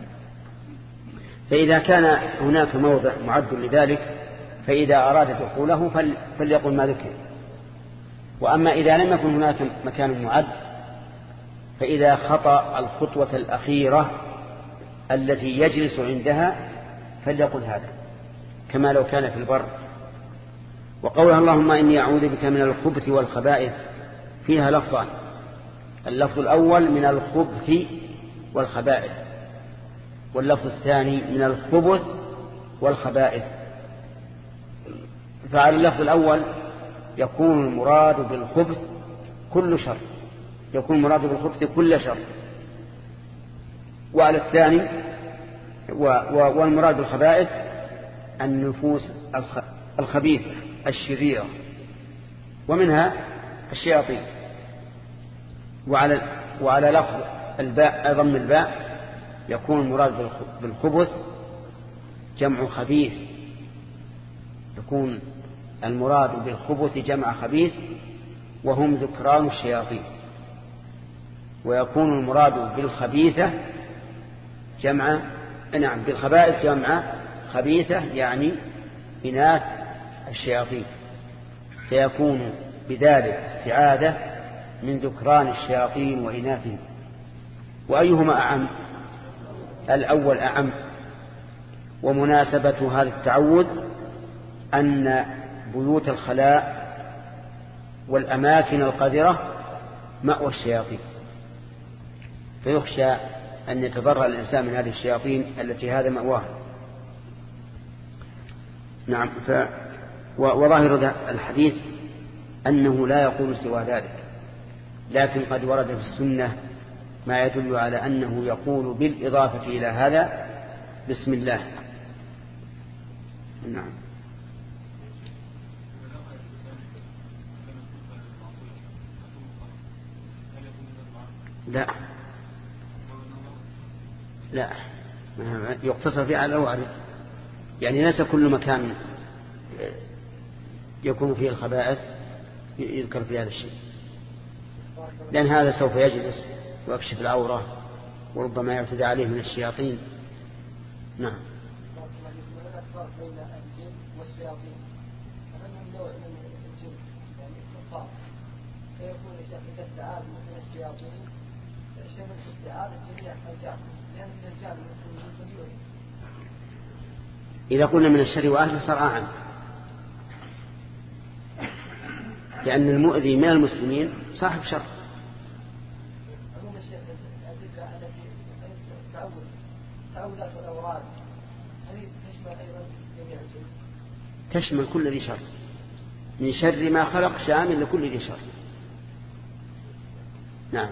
[SPEAKER 2] فإذا كان هناك موضع معد لذلك فإذا أراد دخوله فليقل ما ذكر. وأما إذا لم يكن هناك مكان معد فإذا خطأ الخطوة الأخيرة التي يجلس عندها فليقل هذا، كما لو كان في البر. وقولها اللهم إني أعوذ بك من الخبث والخبائث فيها لفظان، اللفظ الأول من الخبث والخبائث، واللفظ الثاني من الخبث والخبائث. فعلى اللفظ الأول يكون المراد بالخبث كل شر، يكون المراد بالخبث كل شر. وعلى الثاني والمراد بالخبائث النفوس الخبيثة الشريرة، ومنها الشياطين. وعلى وعلى لفظ الباء ضم الباء يكون المراد بالخبث جمع خبيث، يكون المراد بالخبث جمع خبيث وهم ذكران الشياطين. ويكون المراد بالخبيثة جمع نعم بالخبائث جمع خبيثة يعني إناث الشياطين، فيكون بذلك استعاذة من ذكران الشياطين وإناثهم. وأيهما أعم؟ الأول أعم. ومناسبة هذا التعوذ أن بيوت الخلاء والأماكن القذرة مأوى الشياطين، فيخشى أن يتضرر الإنسان من هذه الشياطين التي هذا مأواها. نعم. ف... وظاهر الحديث أنه لا يقول سوى ذلك، لكن قد ورد في السنة ما يدل على أنه يقول بالإضافة إلى هذا بسم الله. نعم. لا لا يقتصر فيه على الأوعد، يعني ليس كل مكان يكون فيه الخبائث يذكر في هذا الشيء، لأن هذا سوف يجلس ويكشف العورة وربما يعتدى عليه من الشياطين. نعم.
[SPEAKER 6] بين الجن والشياطين فمنهم نوع من الجن يعني كفار، فيكون شيء استعاذ من الشياطين شيء من استعاذ جميع الجان، لأن الجان المسلمين.
[SPEAKER 2] إذا قلنا من الشر وأهله صار أعم، لأن المؤذي من المسلمين صاحب شر.
[SPEAKER 6] عموم الشيء الذكر التي تعود تعودات والأوراد هذه تشمل أيضا جميع الجن،
[SPEAKER 2] تشمل كل ذي شر، من شر ما خلق شامل لكل ذي شر. نعم.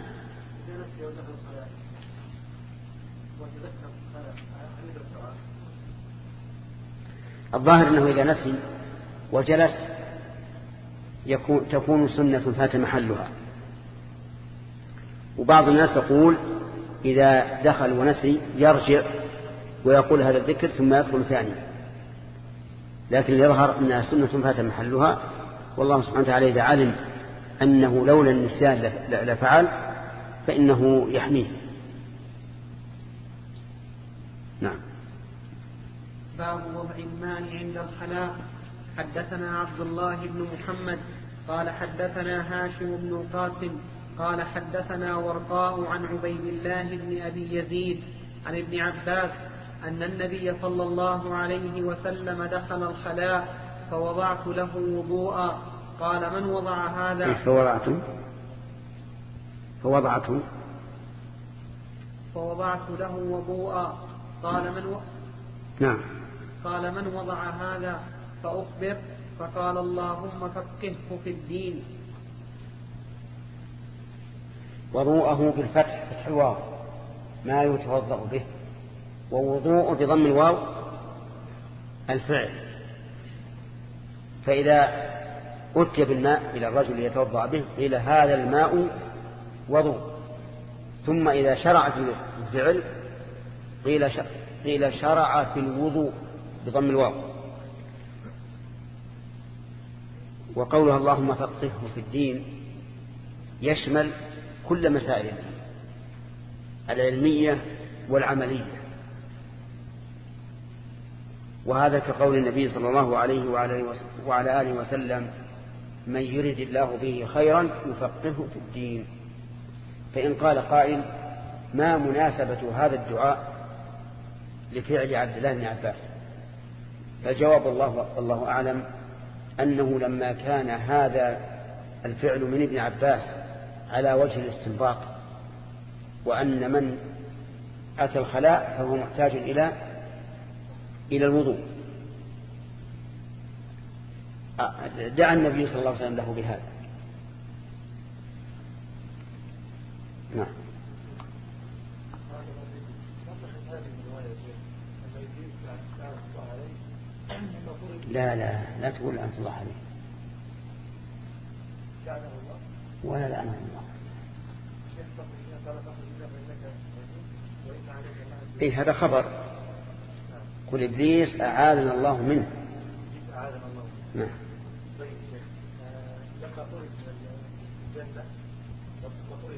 [SPEAKER 2] الظاهر أنه إذا نسي وجلس يكون تكون سنة فات محلها. وبعض الناس يقول إذا دخل ونسي يرجع ويقول هذا الذكر ثم يدخل ثاني، لكن يظهر أنها سنة فات محلها، والله سبحانه وتعالى إذا علم أنه لولا النسيان لفعل فإنه يحميه. نعم.
[SPEAKER 1] باب وضع الماء عند الخلاء. حدثنا عبد الله بن محمد قال حدثنا هاشم بن القاسم قال حدثنا ورقاء عن عبيد الله بن أبي يزيد عن ابن عباس أن النبي صلى الله عليه وسلم دخل الخلاء فوضعت له وضوءا. قال من وضع هذا؟
[SPEAKER 2] فوضعته فوضعته
[SPEAKER 1] فوضعت له وضوءا. قال من و...
[SPEAKER 2] نعم.
[SPEAKER 1] قال من وضع هذا؟ فأخبر، فقال اللهم فقهه في الدين.
[SPEAKER 2] وضوءه بالفتح فتح الواو ما يتوضأ به، ووضوء بضم الواو الفعل. فإذا أتي بالماء إلى الرجل يتوضأ به قيل هذا الماء وضوء، ثم إذا شرع في الفعل قيل قيل شرع في الوضوء بضم الواو. وقولها اللهم فقهه في الدين يشمل كل مسائل العلمية والعملية، وهذا كقول النبي صلى الله عليه وعلى آله وسلم من يرد الله به خيرا يفقهه في الدين. فإن قال قائل ما مناسبة هذا الدعاء لفعل عبد الله بن عباس؟ فجواب الله الله أعلم أنه لما كان هذا الفعل من ابن عباس على وجه الاستنباط، وأن من أتى الخلاء فهو محتاج إلى إلى الوضوء، دعا النبي صلى الله عليه وسلم له بهذا. نعم. لا لا لا تقول لعنة الله عليه ولا لعنة الله. إيه هذا خبر. قل إبليس أعاذنا الله منه. نعم.
[SPEAKER 4] لما طرد الجنة وطرد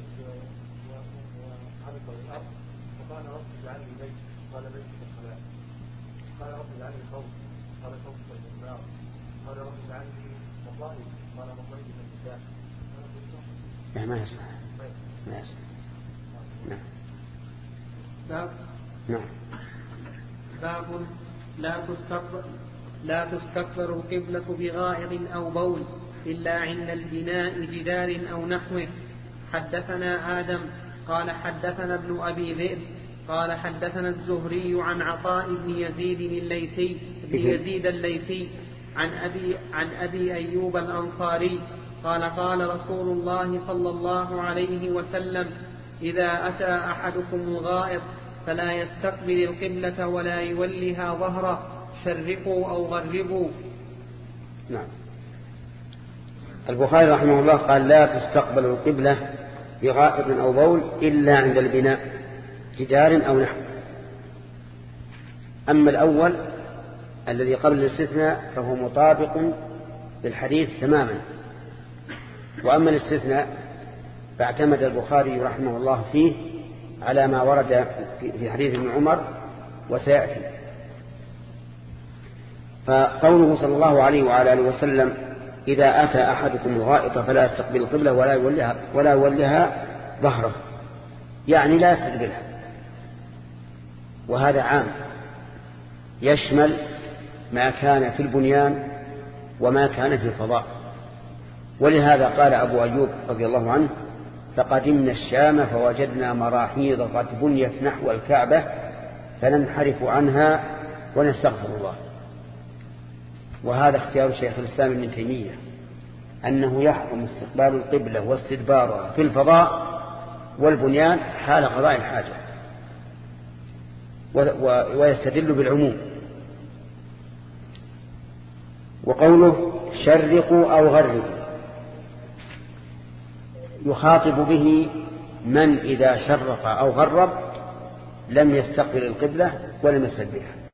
[SPEAKER 4] وعرض الأرض فقال رب اجعلني بيت، قال بيت في الخلاء. قال رب اجعلني صوت، قال صوت في النار. قال رب اجعلني مصائب، قال مصائب في النساء.
[SPEAKER 2] لا ما يصلح ما يصلح. نعم.
[SPEAKER 1] باب
[SPEAKER 2] نعم.
[SPEAKER 1] باب لا تستقبل لا تستقبل القبلة بغائط أو بول إلا عند البناء جدار أو نحوه. حدثنا آدم قال حدثنا ابن أبي ذئب قال حدثنا الزهري عن عطاء بن يزيد الليثي بن يزيد الليثي عن أبي عن أبي أيوب الأنصاري قال قال رسول الله صلى الله عليه وسلم إذا أتى أحدكم الغائط فلا يستقبل القبلة ولا يولها ظهره، شرقوا أو غربوا.
[SPEAKER 2] نعم. البخاري رحمه الله قال لا تستقبل القبلة بغائط أو بول إلا عند البناء جدار أو نحو. أما الأول الذي قبل الاستثناء فهو مطابق للحديث تماما، وأما الاستثناء فاعتمد البخاري رحمه الله فيه على ما ورد في حديث ابن عمر وسيأتي. فقوله صلى الله عليه وعلى آله وسلم إذا أتى أحدكم الغائط فلا يستقبل القبلة ولا يولها, ولا يولها ظهره، يعني لا يستقبلها، وهذا عام يشمل ما كان في البنيان وما كان في الفضاء. ولهذا قال أبو أيوب رضي الله عنه فقدمنا الشام فوجدنا مراحيض قد بنيت نحو الكعبة فننحرف عنها ونستغفر الله. وهذا اختيار شيخ الإسلام ابن تيمية أنه يحرم استقبال القبلة واستدبارها في الفضاء والبنيان حال قضاء الحاجة، ويستدل بالعموم. وقوله شرقوا أو غربوا يخاطب به من إذا شرق أو غرب لم يستقبل القبلة ولم يستدبرها.